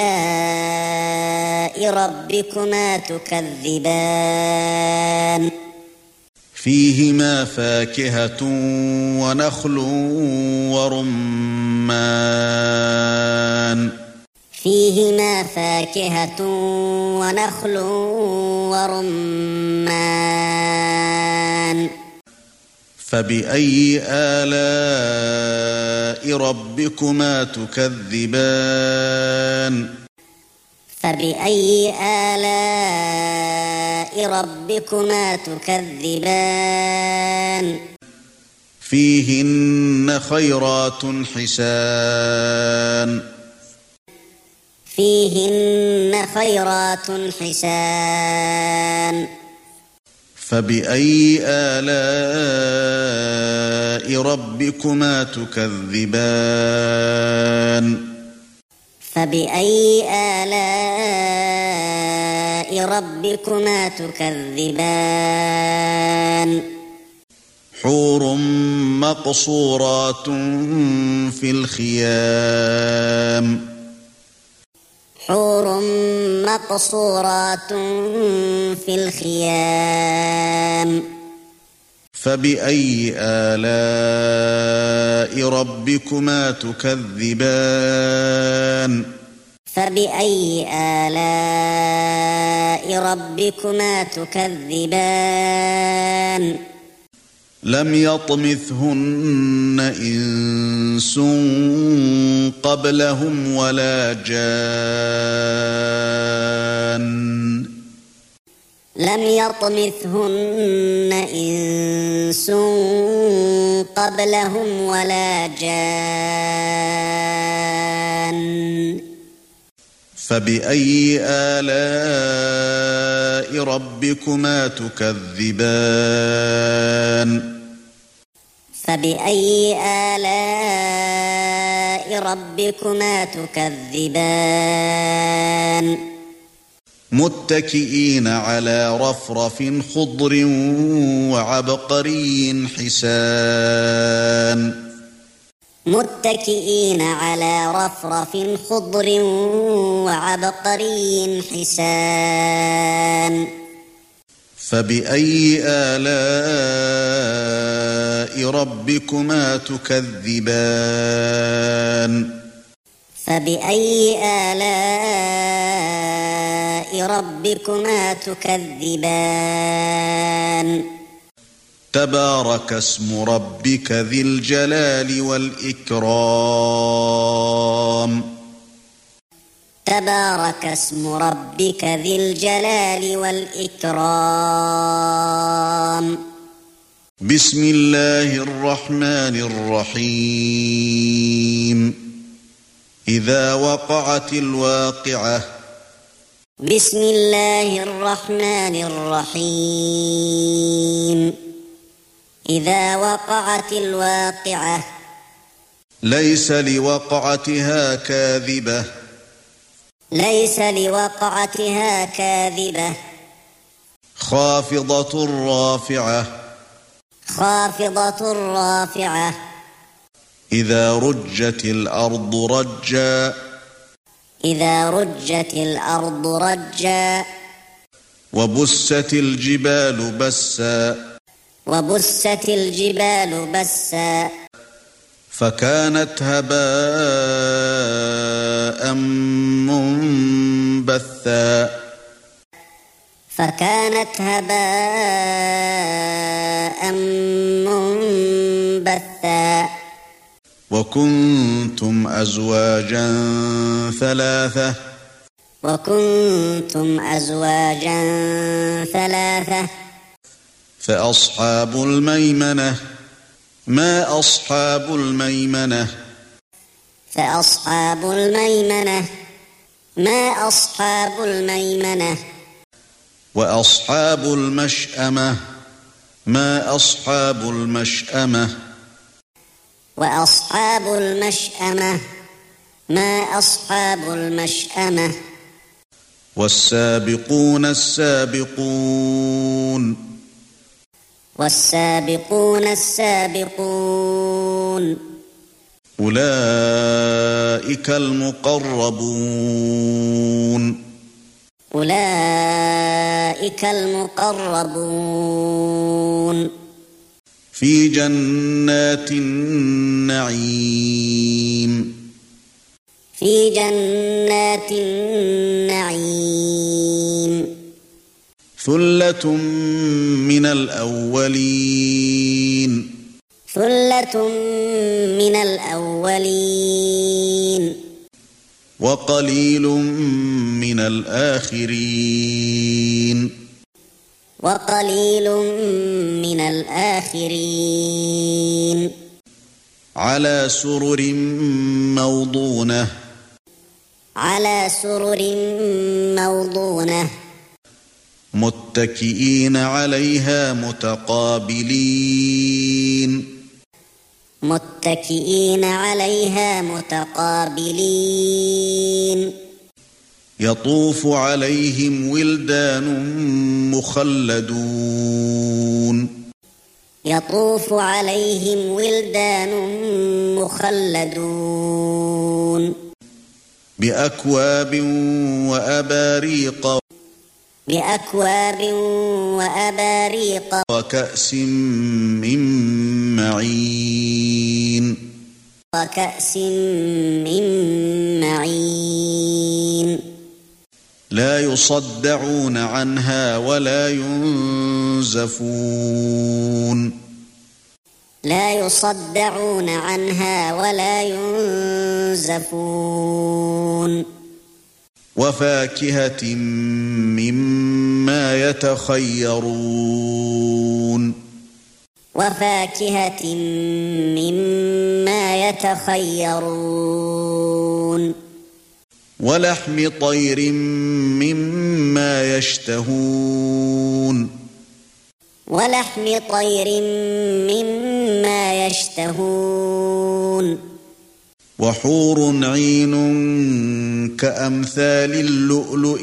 آلاء ربكما تكذبان فيهما فاكهة ونخل ورمان فيهما فاكهة ونخل ورمان فبأي آلاء ربكما تكذبان فبأي آلاء ربكما تكذبان فيهن خيرات حسان فيهن خيرات حسان فبأي آلاء ربكما تكذبان فبأي آلاء ربكما تكذبان حور مقصورات في الخيام حور مقصورات في الخيام فبأي آلاء ربكما تكذبان فبأي آلاء ربكما تكذبان لم يطمثهن إنس قبلهم ولا جان لم يطمثهن إنس قبلهم ولا جان فبأي آلاء ربكما تكذبان فبأي آلاء ربكما تكذبان متكئين على رفرف خضر وعبقري حسان متكئين على رفرف خضر وعبقري حسان فبأي آلاء ربكما تكذبان فبأي آلاء ربكما تكذبان تبارك اسم ربك ذي الجلال والإكرام تبارك اسم ربك ذي الجلال والإكرام بسم الله الرحمن الرحيم إذا وقعت الواقعة بسم الله الرحمن الرحيم إذا وقعت الواقعة ليس لوقعتها كاذبة ليس لوقعتها كاذبة خافضة رافعة خافضة رافعة إذا رجت الأرض رجا إذا رجت الأرض رجا وبست الجبال بسا وبست الجبال بسا فكانت هباء منبثا فكانت هباء منبثا وكنتم أزواجا ثلاثة وكنتم أزواجا ثلاثة فأصحاب الميمنة ما أصحاب الميمنة فأصحاب الميمنة ما أصحاب الميمنة وأصحاب المشأمة ما أصحاب المشأمة وأصحاب المشأمة ما أصحاب المشأمة والسابقون السابقون والسابقون السابقون أولئك المقربون أولئك المقربون في جنات النعيم في جنات النعيم ثلة من الأولين ثلة من الأولين وقليل من الآخرين وقليل من الآخرين على سرر موضونة على سرر موضونة متكئين عليها متقابلين متكئين عليها متقابلين يطوف عليهم ولدان مخلدون يطوف عليهم ولدان مخلدون بأكواب وأباريق بأكواب وأباريق وكأس من معين وكأس من معين لا يصدعون عنها ولا ينزفون لا يصدعون عنها ولا ينزفون وفاكهة مما يتخيرون وفاكهة مما يتخيرون ولحم طير مما يشتهون ولحم طير مما يشتهون وحور عين كأمثال اللؤلؤ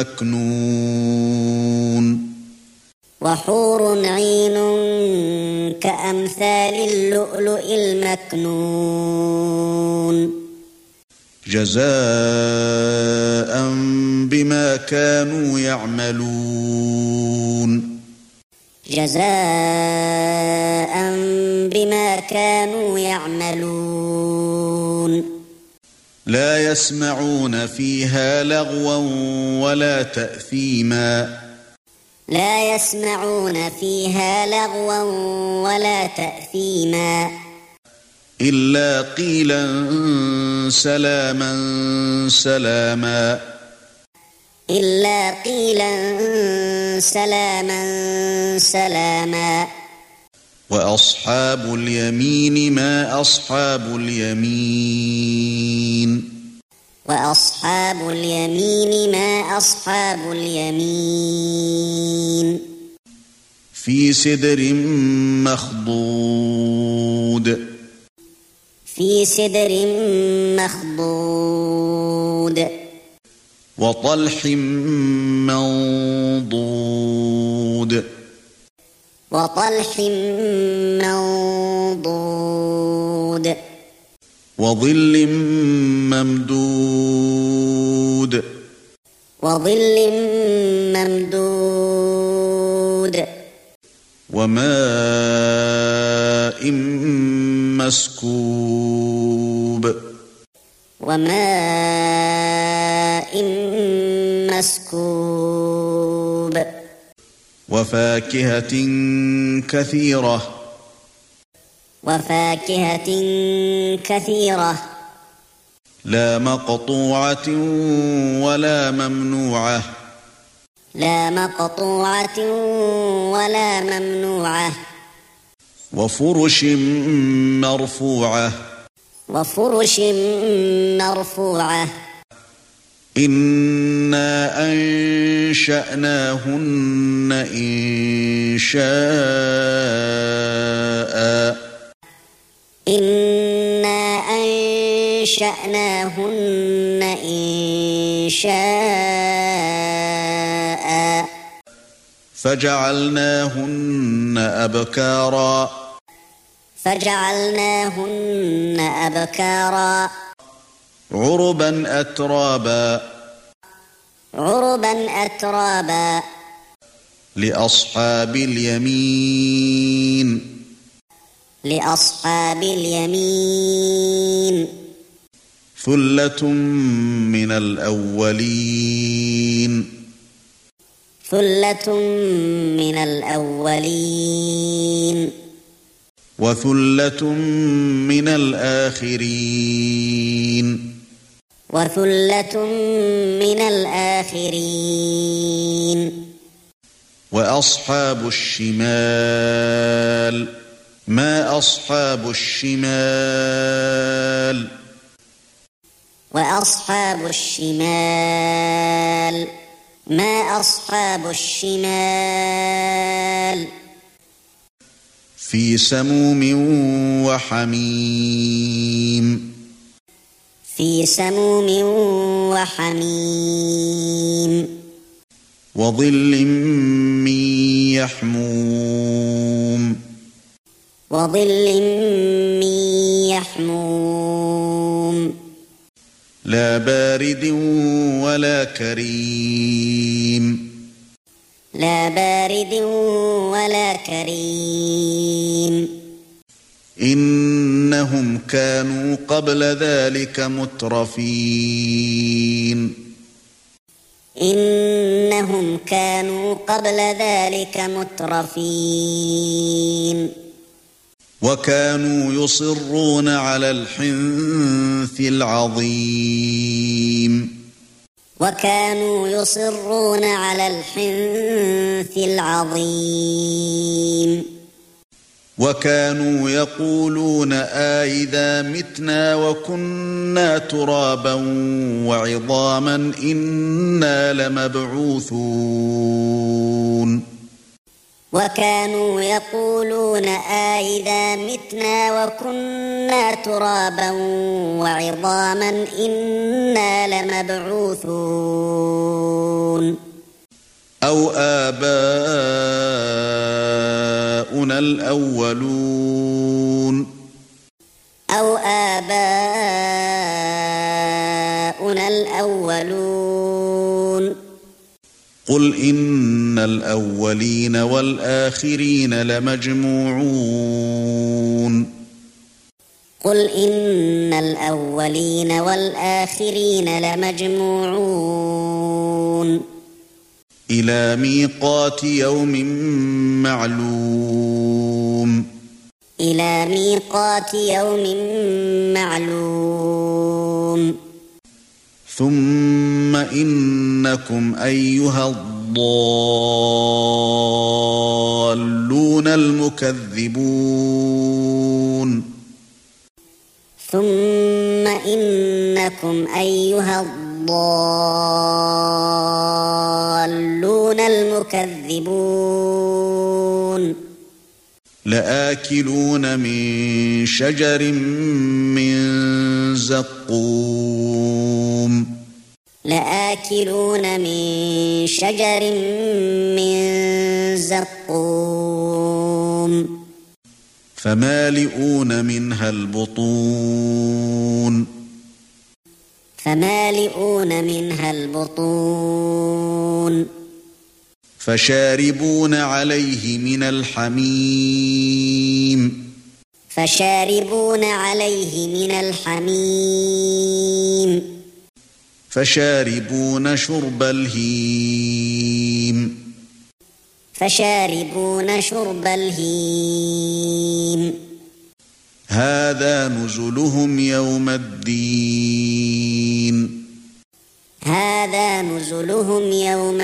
المكنون وحور عين كأمثال اللؤلؤ المكنون جزاء بما كانوا يعملون جزاء بما كانوا يعملون لا يسمعون فيها لغوا ولا تأثيما لا يسمعون فيها لغوا ولا تأثيما إلا قيلا سلاما سلاما إلا قيلا سلاما سلاما وأصحاب اليمين ما أصحاب اليمين وأصحاب اليمين ما أصحاب اليمين في سدر مخضود في سدر مخضود وطلح منضود وطلح منضود وظل ممدود وظل ممدود وماء مسكوب وماء مسكوب وفاكهة كثيرة وفاكهة كثيرة لا مقطوعة ولا ممنوعة لا مقطوعة ولا ممنوعة وفرش مرفوعة وفرش مرفوعة إنا أنشأناهن إنشاء إنا أنشأناهن إنشاء فجعلناهن أبكارا عربا أترابا لأصحاب اليمين ثلة من الأولين وثلة من الآخرين وأصحاب الشمال ما أصحاب الشمال في سموم وحميم وظل من يحموم لا بارد ولا كريم إنهم كانوا قبل ذلك مترفين وكانوا يصرون على الحنث العظيم وكانوا يقولون أإذا متنا وكنا ترابا وعظاما إنا لمبعوثون أو آباؤنا الأولون قل إن الأولين والآخرين لمجموعون إلى ميقات يوم معلوم ثم إنكم أيها الضالون المكذبون لآكلون من شجر من زقوم فمالئون منها البطون فشاربون عليه من الحميم فشاربون شرب الهيم هذا نزلهم يوم الدين هذا نزلهم يوم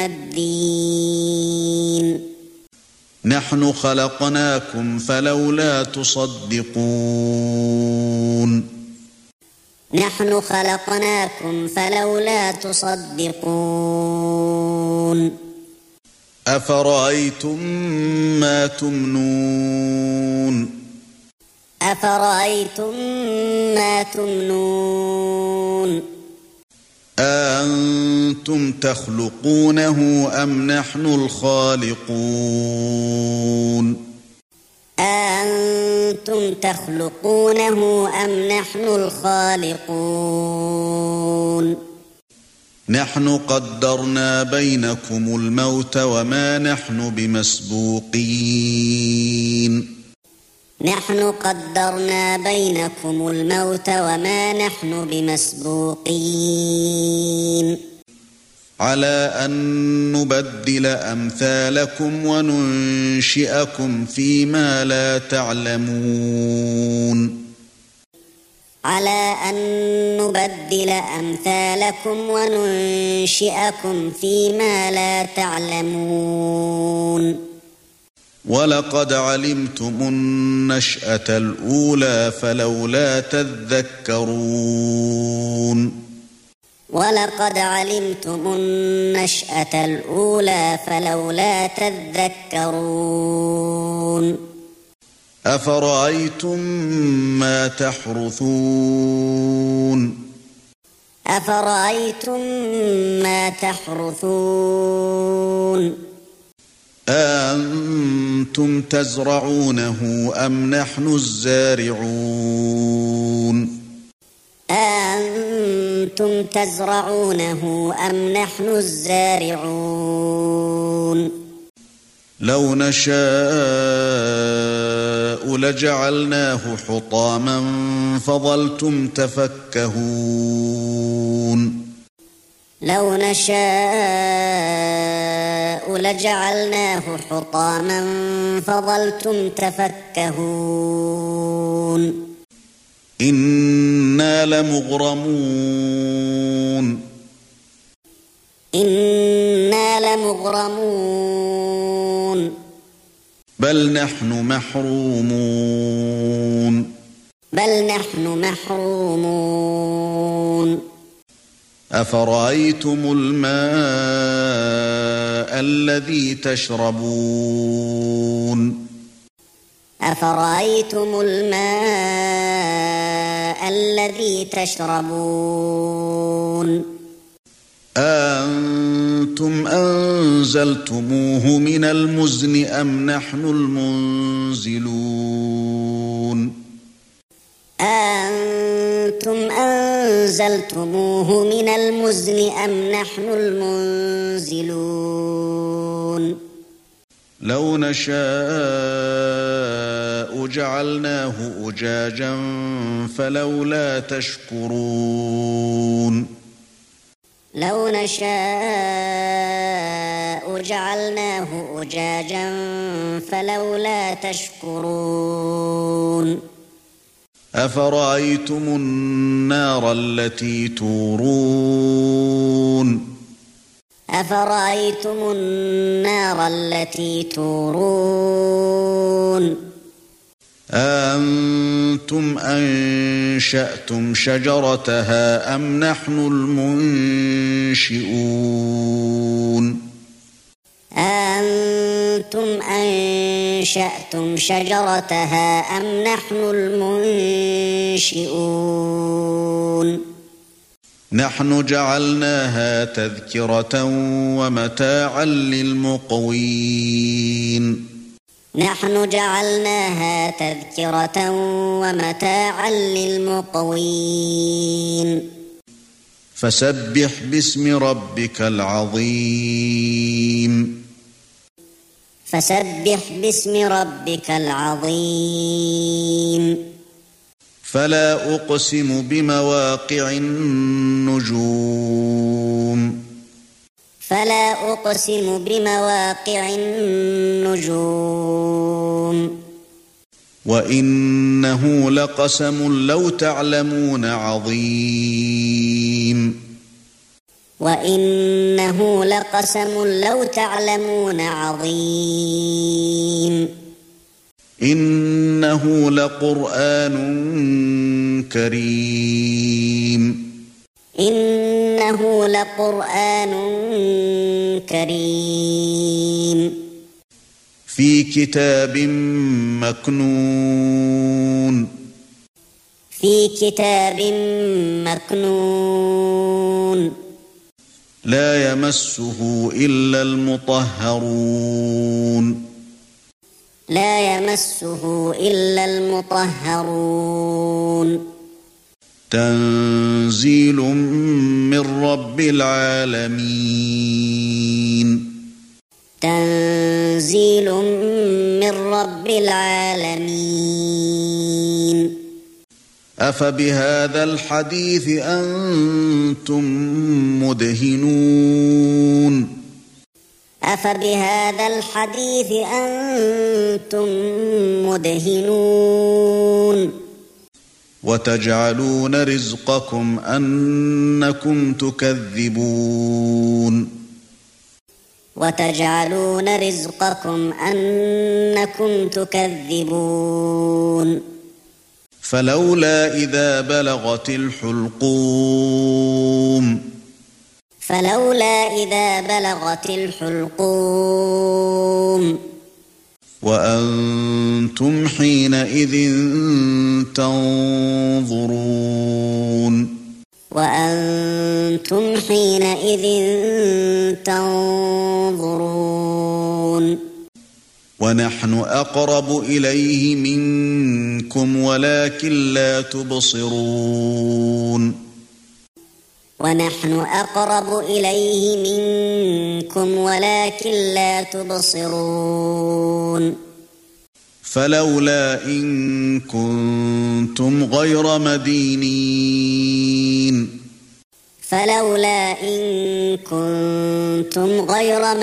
الدين نحن خلقناكم فلولا تصدقون نحن خلقناكم فلولا تصدقون أفرأيتم ما تمنون أفرأيتم ما تمنون أأنتم تخلقونه أم نحن الخالقون أأنتم تخلقونه أم نحن الخالقون نحن قدرنا بينكم الموت وما نحن بمسبوقين نحن قدرنا بينكم الموت وما نحن بمسبوقين على أن نبدل أمثالكم وننشئكم فيما لا تعلمون على أن نبدل أمثالكم وننشئكم فيما لا تعلمون ولقد علمتم النشأة الأولى فلولا تذكرون ولقد علمتم النشأة الأولى فلولا تذكرون أفرأيتم ما تحرثون أفرأيتم ما تحرثون أأنتم تزرعونه أم نحن الزارعون أأنتم تزرعونه أم نحن الزارعون لو نشاء لجعلناه حطاما فظلتم تفكهون لو نشاء لجعلناه حطاما فظلتم تفكهون إنا لمغرمون إنا لمغرمون بل نحن محرومون بل نحن محرومون أفرأيتم الماء الذي تشربون أفرأيتم الماء الذي تشربون أأنتم أنزلتموه من المزن أم نحن المنزلون أأنتم أنزلتموه من المزن أم نحن المنزلون لو نشاء جعلناه أجاجا فلولا تشكرون لو نشاء جعلناه أجاجا فلولا تشكرون أفرأيتم النار التي تورون أفرأيتم النار التي تورون أأنتم أنشأتم شجرتها أم نحن المنشئون أأنتم أنشأتم شجرتها أم نحن المنشئون نحن جعلناها تذكرة ومتاعا للمقوين نحن جعلناها تذكرة ومتاعا للمقوين فسبح باسم ربك العظيم فسبح باسم ربك العظيم فلا أقسم بمواقع النجوم فلا أقسم بمواقع النجوم وإنه لقسم لو تعلمون عظيم وإنه لقسم لو تعلمون عظيم إنه لقرآن كريم إنه لقرآن كريم في كتاب مكنون في كتاب مكنون لا يمسه إلا المطهرون لا يمسه إلا المطهرون تنزيل من رب العالمين تنزيل من رب العالمين أفبهذا الحديث أنتم مدهنون أفبهذا الحديث أنتم مدهنون وتجعلون رزقكم أنكم تكذبون وتجعلون رزقكم أنكم تكذبون فلولا إذا بلغت الحلقوم فلولا إذا بلغت الحلقوم وأنتم حينئذ تنظرون وأنتم حينئذ تنظرون ونحن أقرب إليه منكم ولكن لا تبصرون ونحن أقرب إليه منكم ولكن لا تبصرون فلولا إن كنتم غير مدينين فلولا إن كنتم غير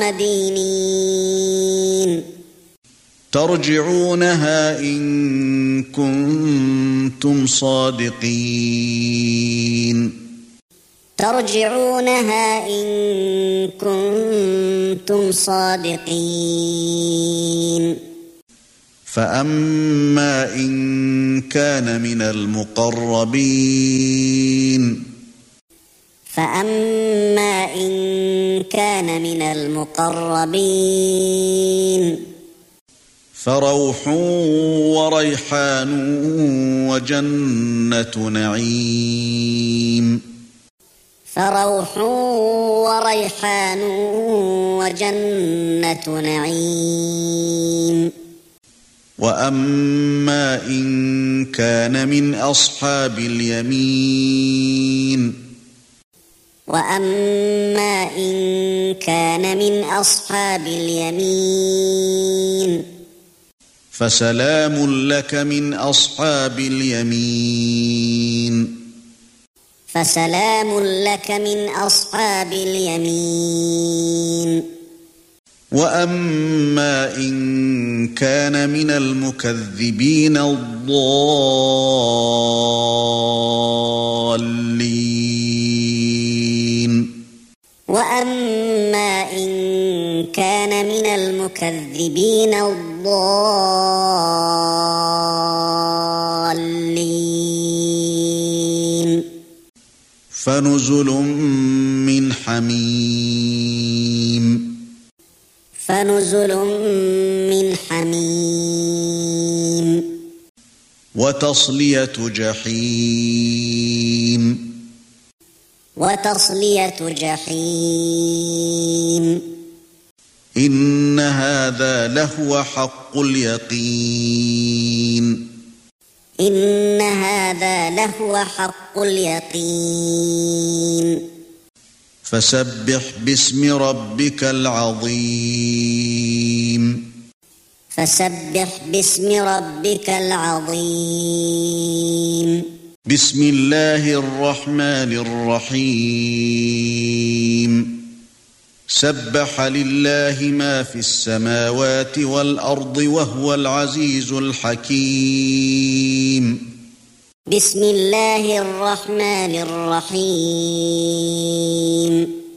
مدينين ترجعونها إن كنتم صادقين ترجعونها إن كنتم صادقين فأما إن كان من المقربين فأما إن كان من المقربين فروح وريحان وجنة نعيم فروح وريحان وجنة نعيم وأما إن كان من أصحاب اليمين وأما إن كان من أصحاب اليمين فسلام لك من أصحاب اليمين فسلام لك من أصحاب اليمين وأما إن كان من المكذبين الضالين وأما إن كان من المكذبين الضالين فنزل من حميم فنزل من حميم وتصلية جحيم وتصلية جحيم إن هذا لهو حق اليقين إن هذا لهو حق اليقين فسبح باسم ربك العظيم فسبح باسم ربك العظيم بسم الله الرحمن الرحيم سبح لله ما في السماوات والأرض وهو العزيز الحكيم بسم الله الرحمن الرحيم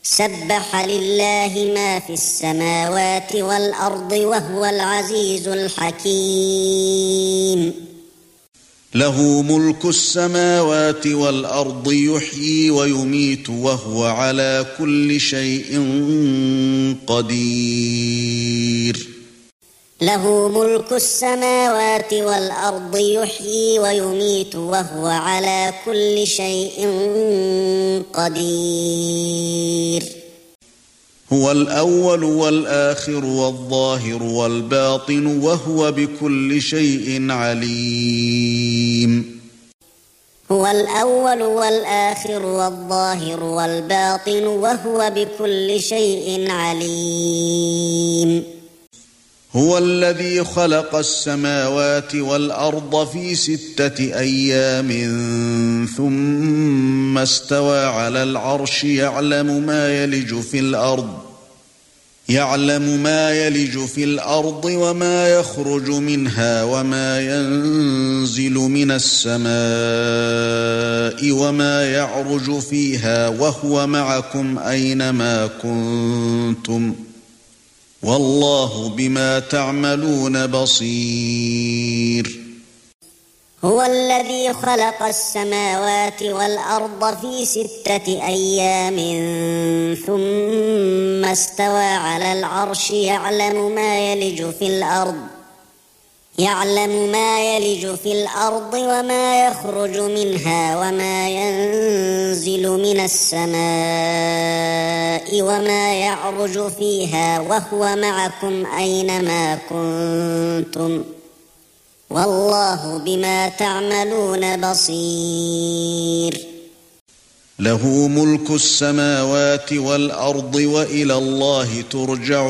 سبح لله ما في السماوات والأرض وهو العزيز الحكيم له ملك السماوات والأرض يحيي ويميت وهو على كل شيء قدير له ملك السماوات والأرض يحيي ويميت وهو على كل شيء قدير هو الأول والآخر والظاهر والباطن وهو بكل شيء عليم هو الأول والآخر والظاهر والباطن وهو بكل شيء عليم هو الذي خلق السماوات والأرض في 6 أيام ثم استوى على العرش يعلم ما يلج في الأرض وما يخرج منها وما ينزل من السماء وما يعرج فيها وهو معكم أينما كنتم والله بما تعملون بصير هو الذي خلق السماوات والأرض في 6 أيام ثم استوى على العرش يعلم ما يلج في الأرض وما يخرج منها وما ينزل من السماء وما يعرج فيها وهو معكم أينما كنتم والله بما تعملون بصير له ملك السماوات والأرض وإلى الله ترجع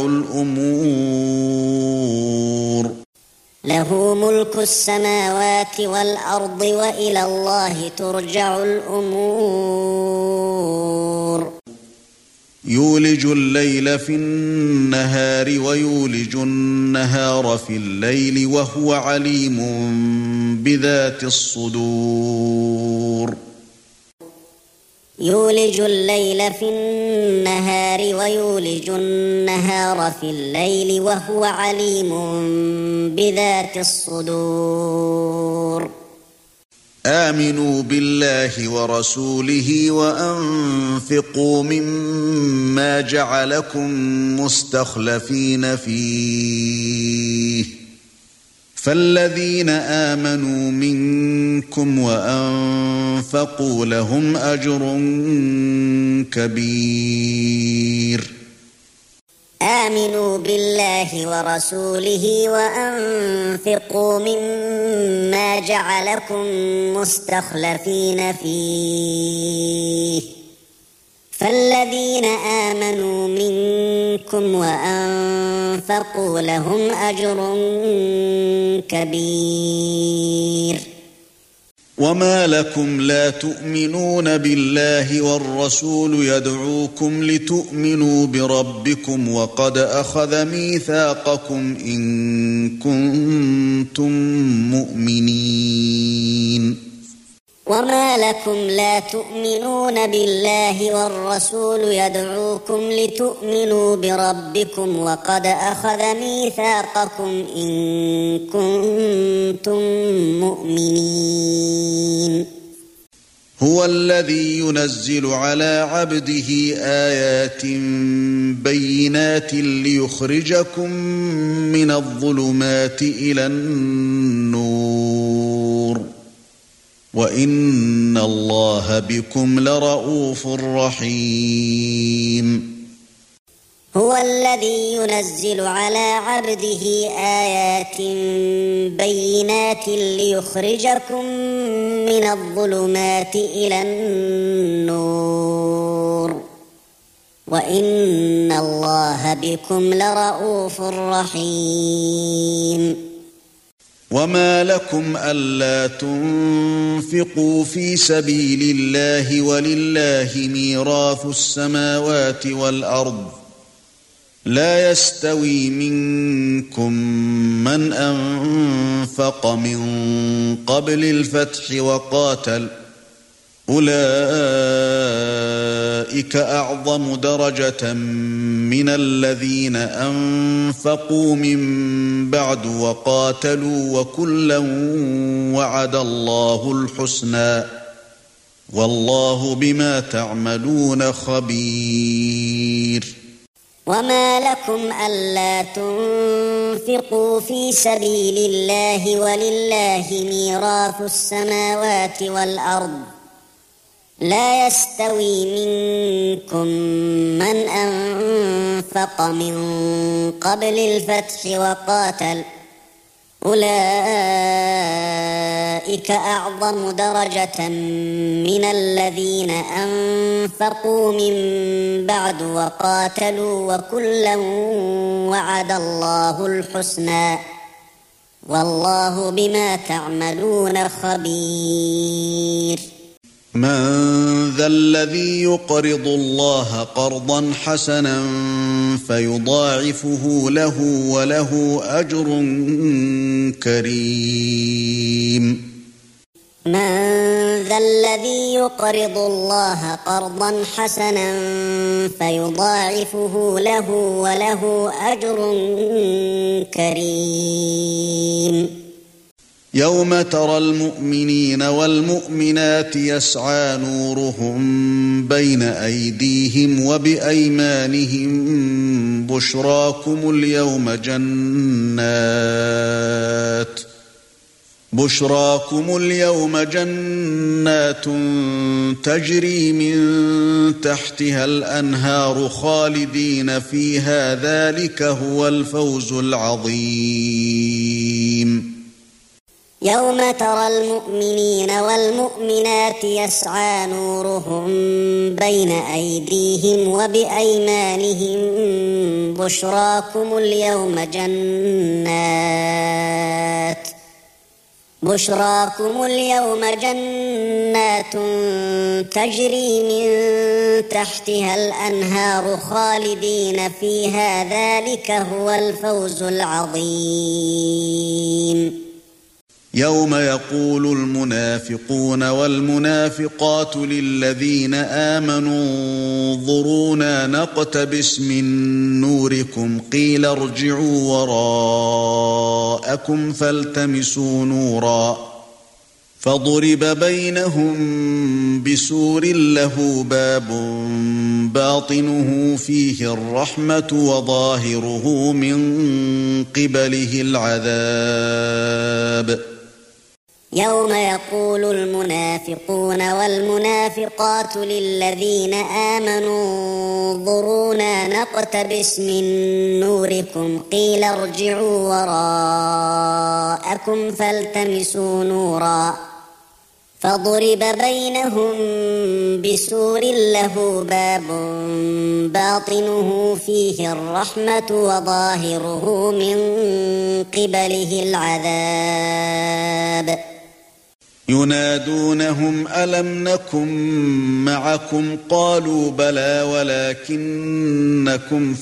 الأمور له ملك السماوات والأرض وإلى الله ترجع الأمور يولج الليل في النهار ويولج النهار في الليل وهو عليم بذات الصدور يولج الليل في النهار ويولج النهار في الليل وهو عليم بذات الصدور آمنوا بالله ورسوله وأنفقوا مما جعلكم مستخلفين فيه فالذين آمنوا منكم وأنفقوا لهم أجر كبير آمنوا بالله ورسوله وأنفقوا مما جعلكم مستخلفين فيه فالذين آمنوا منكم وأنفقوا لهم أجر كبير وما لكم لا تؤمنون بالله والرسول يدعوكم لتؤمنوا بربكم وقد أخذ ميثاقكم إن كنتم مؤمنين وما لكم لا تؤمنون بالله والرسول يدعوكم لتؤمنوا بربكم وقد أخذ ميثاقكم إن كنتم مؤمنين هو الذي ينزل على عبده آيات بينات ليخرجكم من الظلمات إلى النور وَإِنَّ اللَّهَ بِكُمْ لَرَءُوفٌ رَحِيمٌ هو الذي ينزل على عبده آيات بينات ليخرجكم من الظلمات إلى النور وَإِنَّ اللَّهَ بِكُمْ لَرَءُوفٌ رحيم وما لكم ألا تنفقوا في سبيل الله ولله ميراث السماوات والأرض لا يستوي منكم من أنفق من قبل الفتح أولئك أعظم درجة من الذين أنفقوا من بعد وقاتلوا وكلا وعد الله الحسنى والله بما تعملون خبير. وما لكم ألا تنفقوا في سبيل الله ولله ميراث السماوات والأرض لا يستوي منكم من أنفق من قبل الفتح وقاتل أولئك أعظم درجة من الذين أنفقوا من بعد وقاتلوا وكلا وعد الله الحسنى والله بما تعملون خبير. من ذا الذي يقرض الله قرضا حسنا فيضاعفه له وله أجر كريم. من ذا الذي يقرض الله قرضا حسنا فيضاعفه له وله أجر كريم. يوم ترى المؤمنين والمؤمنات يسعى نورهم بين أيديهم وبأيمانهم بشراكم اليوم جنات تجري من تحتها الأنهار خالدين فيها ذلك هو الفوز العظيم. يوم ترى المؤمنين والمؤمنات يسعى نورهم بين أيديهم وبأيمانهم بشراكم اليوم جنات تجري من تحتها الأنهار خالدين فيها ذلك هو الفوز العظيم. يوم يقول المنافقون والمنافقات للذين آمنوا انظرونا نقتبس من نوركم قيل ارجعوا وراءكم فالتمسوا نورا فضرب بينهم بسور له باب باطنه فيه الرحمة وظاهره من قبله العذاب. يوم يقول المنافقون والمنافقات للذين آمنوا انظرونا نقتبس من نوركم قيل ارجعوا وراءكم فالتمسوا نورا فضرب بينهم بسور له باب باطنه فيه الرحمة وظاهره من قبله العذاب. ينادونهم ألم نكن معكم قالوا بلى ولكنكم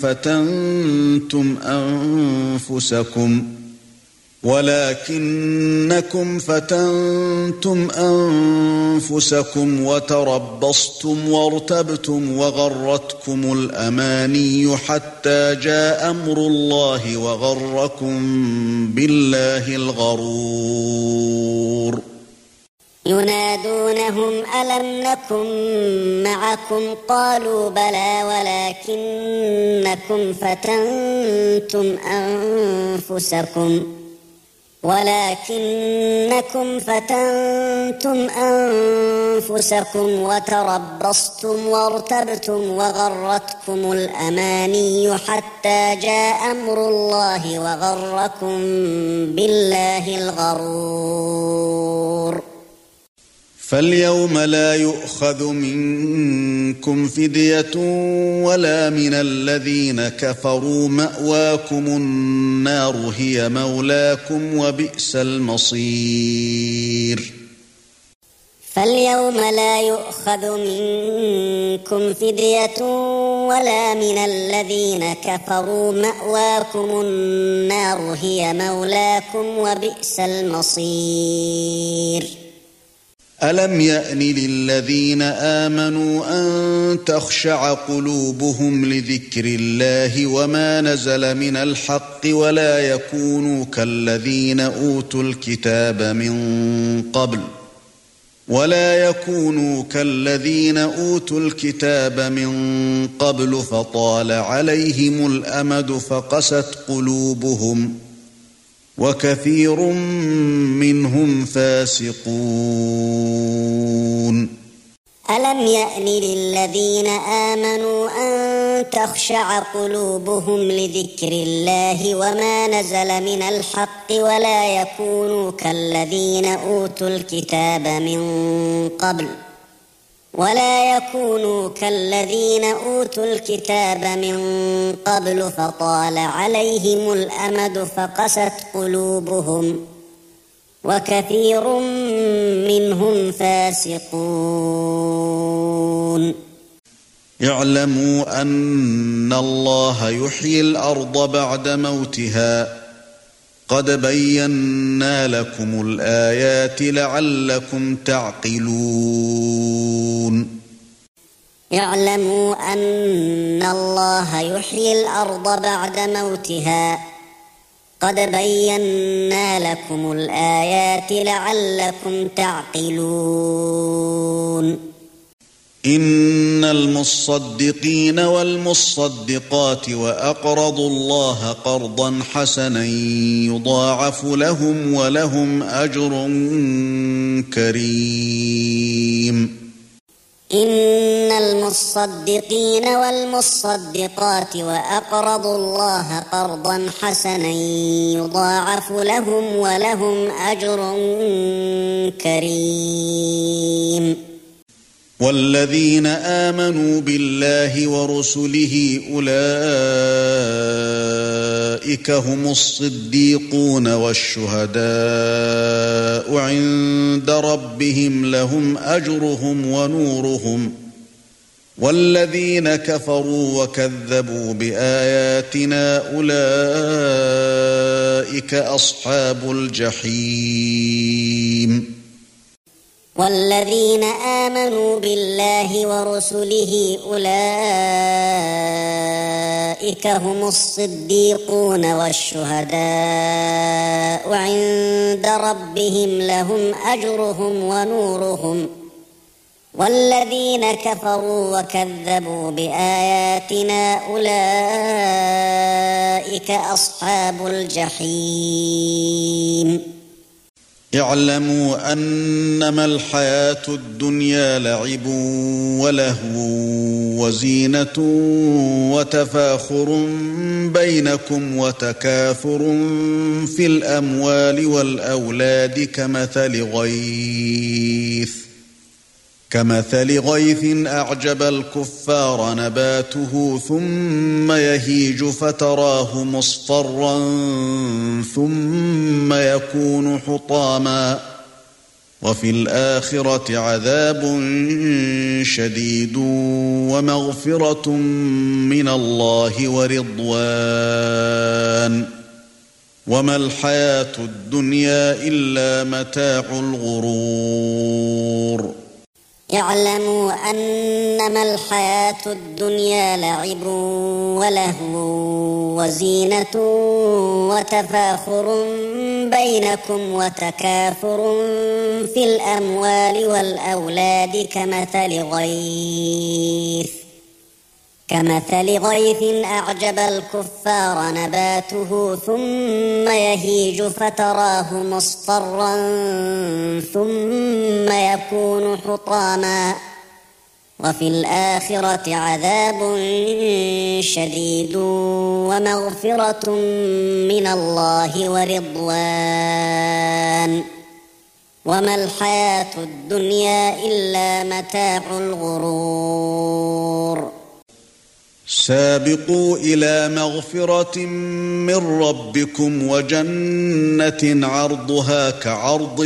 فتنتم أنفسكم وتربصتم وارتبتم وغرتكم الأماني حتى جاء أمر الله وغركم بالله الغرور. ينادونهم ألم نكن معكم قالوا بلى ولكنكم فتنتم أنفسكم وتربصتم وارتبتم وغرتكم الأماني حتى جاء أمر الله وغركم بالله الغرور. فاليوم لا يؤخذ منكم فدية ولا من الذين كفروا مأواكم النار هي مولاكم وبئس المصير. فاليوم لا يؤخذ منكم فدية ولا من الذين كفروا مأواكم النار هي مولاكم وبئس المصير. ألم يأن للذين آمنوا أن تخشع قلوبهم لذكر الله وما نزل من الحق ولا يكونوا كالذين أوتوا الكتاب من قبل فطال عليهم الأمد فقست قلوبهم وكثير منهم فاسقون. ألم يأن للذين آمنوا أن تخشع قلوبهم لذكر الله وما نزل من الحق ولا يكونوا كالذين أوتوا الكتاب من قبل فطال عليهم الأمد فقست قلوبهم وكثير منهم فاسقون. اعلموا أن الله يحيي الأرض بعد موتها قد بينا لكم الآيات لعلكم تعقلون. اعلموا أن الله يحيي الأرض بعد موتها قد بينا لكم الآيات لعلكم تعقلون. إن المصدقين والمصدقات وأقرضوا الله قرضا حسنا يضاعف لهم ولهم أجر كريم. إن المصدقين والمصدقات وأقرضوا الله قرضا حسنا يضاعف لهم ولهم أجر كريم. والذين آمنوا بالله ورسله أولئك هم الصديقون والشهداء عند ربهم لهم أجرهم ونورهم. والذين كفروا وكذبوا بآياتنا أولئك أصحاب الجحيم. والذين آمنوا بالله ورسله أولئك هم الصديقون والشهداء عند ربهم لهم أجرهم ونورهم. والذين كفروا وكذبوا بآياتنا أولئك أصحاب الجحيم. اعلموا أنما الحياة الدنيا لعب ولهو وزينة وتفاخر بينكم وتكاثر في الأموال والأولاد كمثل غيث أعجب الكفار نباته ثم يهيج فتراه مصفرا ثم يكون حطاما وفي الآخرة عذاب شديد ومغفرة من الله ورضوان وما الحياة الدنيا إلا متاع الغرور. اعلموا أنما الحياة الدنيا لعب ولهو وزينة وتفاخر بينكم وتكاثر في الأموال والأولاد كمثل غيث أعجب الكفار نباته ثم يهيج فتراه مصفرا ثم يكون حطاما وفي الآخرة عذاب شديد ومغفرة من الله ورضوان وما الحياة الدنيا إلا متاع الغرور. سابقوا إلى مغفرة من ربكم وجنة عرضها كعرض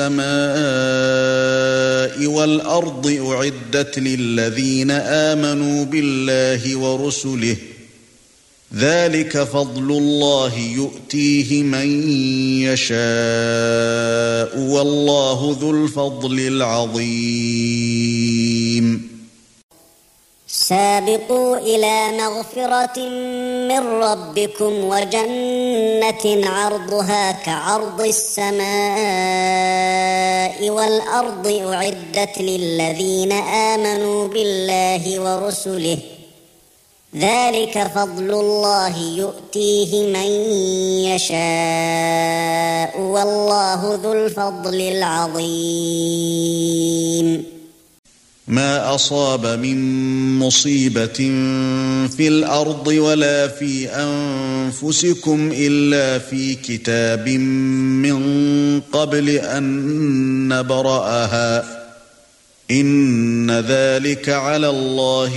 السماء والأرض أعدت للذين آمنوا بالله ورسله ذلك فضل الله يؤتيه من يشاء والله ذو الفضل العظيم سابقوا إلى مغفرة من ربكم وجنة عرضها كعرض السماء والأرض أعدت للذين آمنوا بالله ورسله ذلك فضل الله يؤتيه من يشاء والله ذو الفضل العظيم ما أصاب من مصيبة في الأرض ولا في أنفسكم إلا في كتاب من قبل أن نبرأها إن ذلك على الله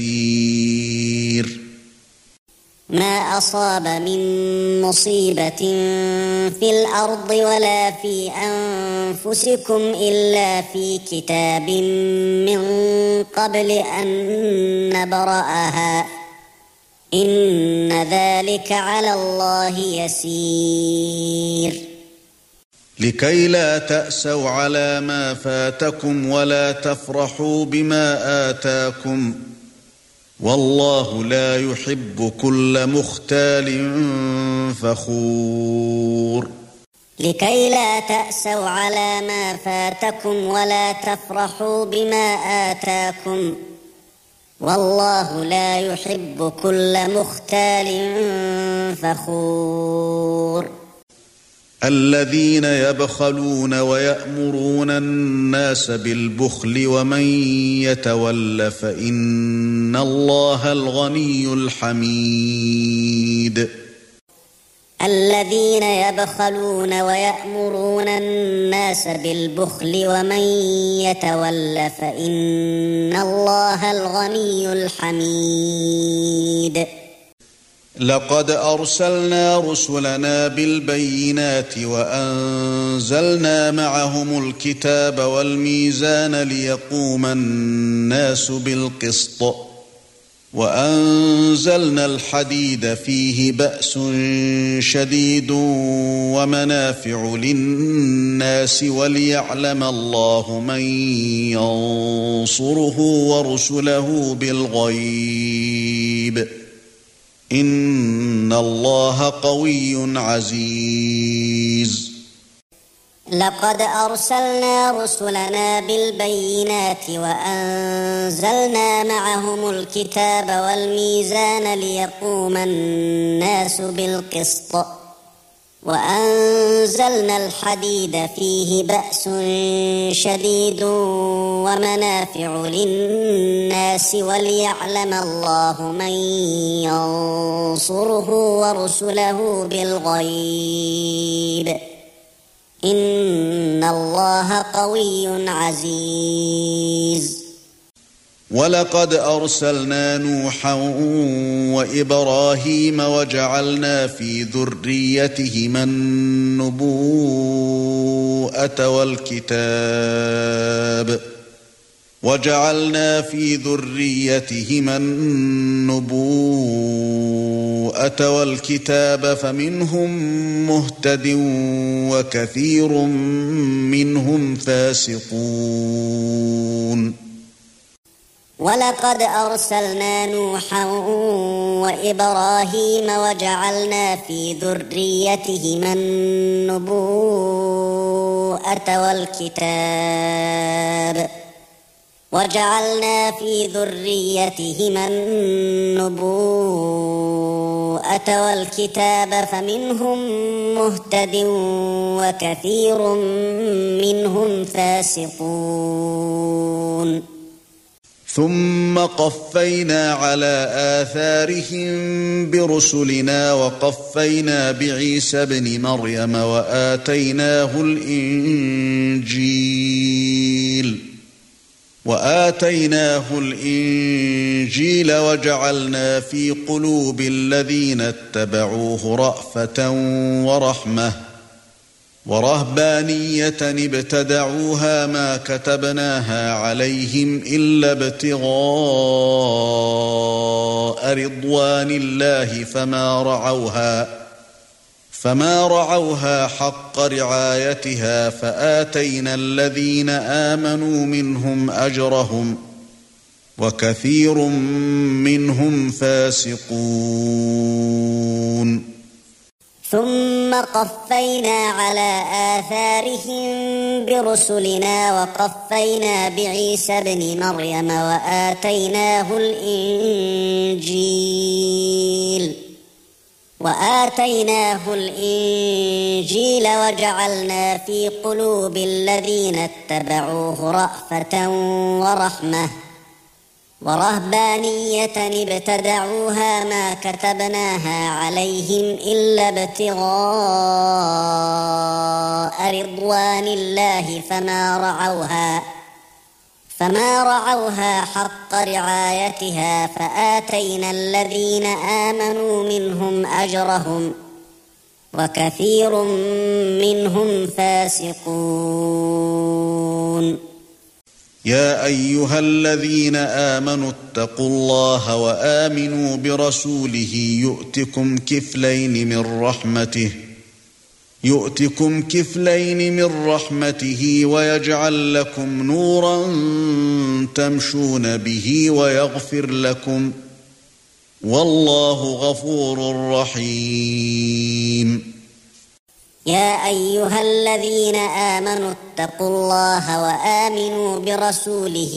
يسير ما أصاب من مصيبة في الأرض ولا في أنفسكم إلا في كتاب من قبل أن نبرأها إن ذلك على الله يسير لكي لا تأسوا على ما فاتكم ولا تفرحوا بما آتاكم والله لا يحب كل مختال فخور لكي لا تأسوا على ما فاتكم ولا تفرحوا بما آتاكم والله لا يحب كل مختال فخور الذين يبخلون ويأمرون الناس بالبخل ومن يتول فإن الله الغني الحميد الذين يبخلون ويأمرون الناس بالبخل ومن يتول فإن الله الغني الحميد لقد أرسلنا رسلنا بالبينات وأنزلنا معهم الكتاب والميزان ليقوم الناس بالقسط وأنزلنا الحديد فيه بأس شديد ومنافع للناس وليعلم الله من ينصره ورسله بالغيب إن الله قوي عزيز لقد أرسلنا رسلنا بالبينات وأنزلنا معهم الكتاب والميزان ليقوم الناس بالقسط وأنزلنا الحديد فيه بأس شديد ومنافع للناس وليعلم الله من ينصره ورسله بالغيب إن الله قوي عزيز ولقد أرسلنا نوحا وإبراهيم وجعلنا في ذريتهما النبوءة والكتاب فمنهم مهتد وكثير منهم فاسقون ولقد أرسلنا نوحا وإبراهيم وجعلنا في ذريتهما النبوءة والكتاب فمنهم مهتد وكثير منهم فاسقون ثم قفينا على آثارهم برسلنا وقفينا بعيسى ابن مريم وآتيناه الإنجيل وجعلنا في قلوب الذين اتبعوه رأفة ورحمة ورهبانية ابتدعوها ما كتبناها عليهم إلا ابتغاء رضوان الله فما رعوها حق رعايتها فآتينا الذين آمنوا منهم أجرهم وكثير منهم فاسقون ثم قفينا على آثارهم برسلنا وقفينا بعيسى ابن مريم وآتيناه الإنجيل وجعلنا في قلوب الذين اتبعوه رأفة ورحمة ورهبانية ابتدعوها ما كتبناها عليهم إلا ابتغاء رضوان الله فما رعوها حق رعايتها فآتينا الذين آمنوا منهم أجرهم وكثير منهم فاسقون يا أيها الذين آمنوا اتقوا الله وآمنوا برسوله يؤتكم كفلين من رحمته ويجعل لكم نورا تمشون به ويغفر لكم والله غفور رحيم يا أيها الذين آمنوا اتقوا الله وآمنوا برسوله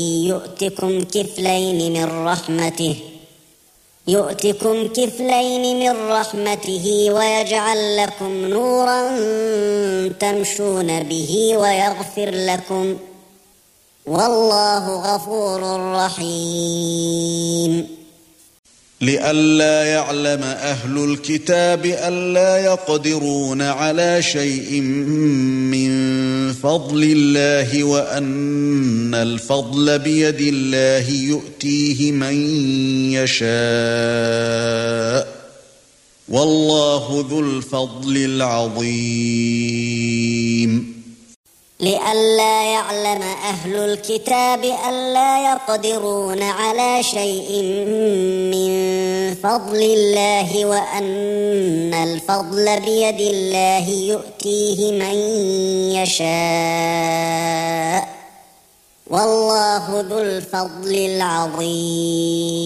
يؤتكم كفلين من رحمته ويجعل لكم نورا تمشون به ويغفر لكم والله غفور رحيم لئلا يعلم أهل الكتاب ألا يقدرون على شيء من فضل الله وأن الفضل بيد الله يؤتيه من يشاء والله ذو الفضل العظيم لئلا يعلم أهل الكتاب ألا يقدرون على شيء من فضل الله وأن الفضل بيد الله يؤتيه من يشاء والله ذو الفضل العظيم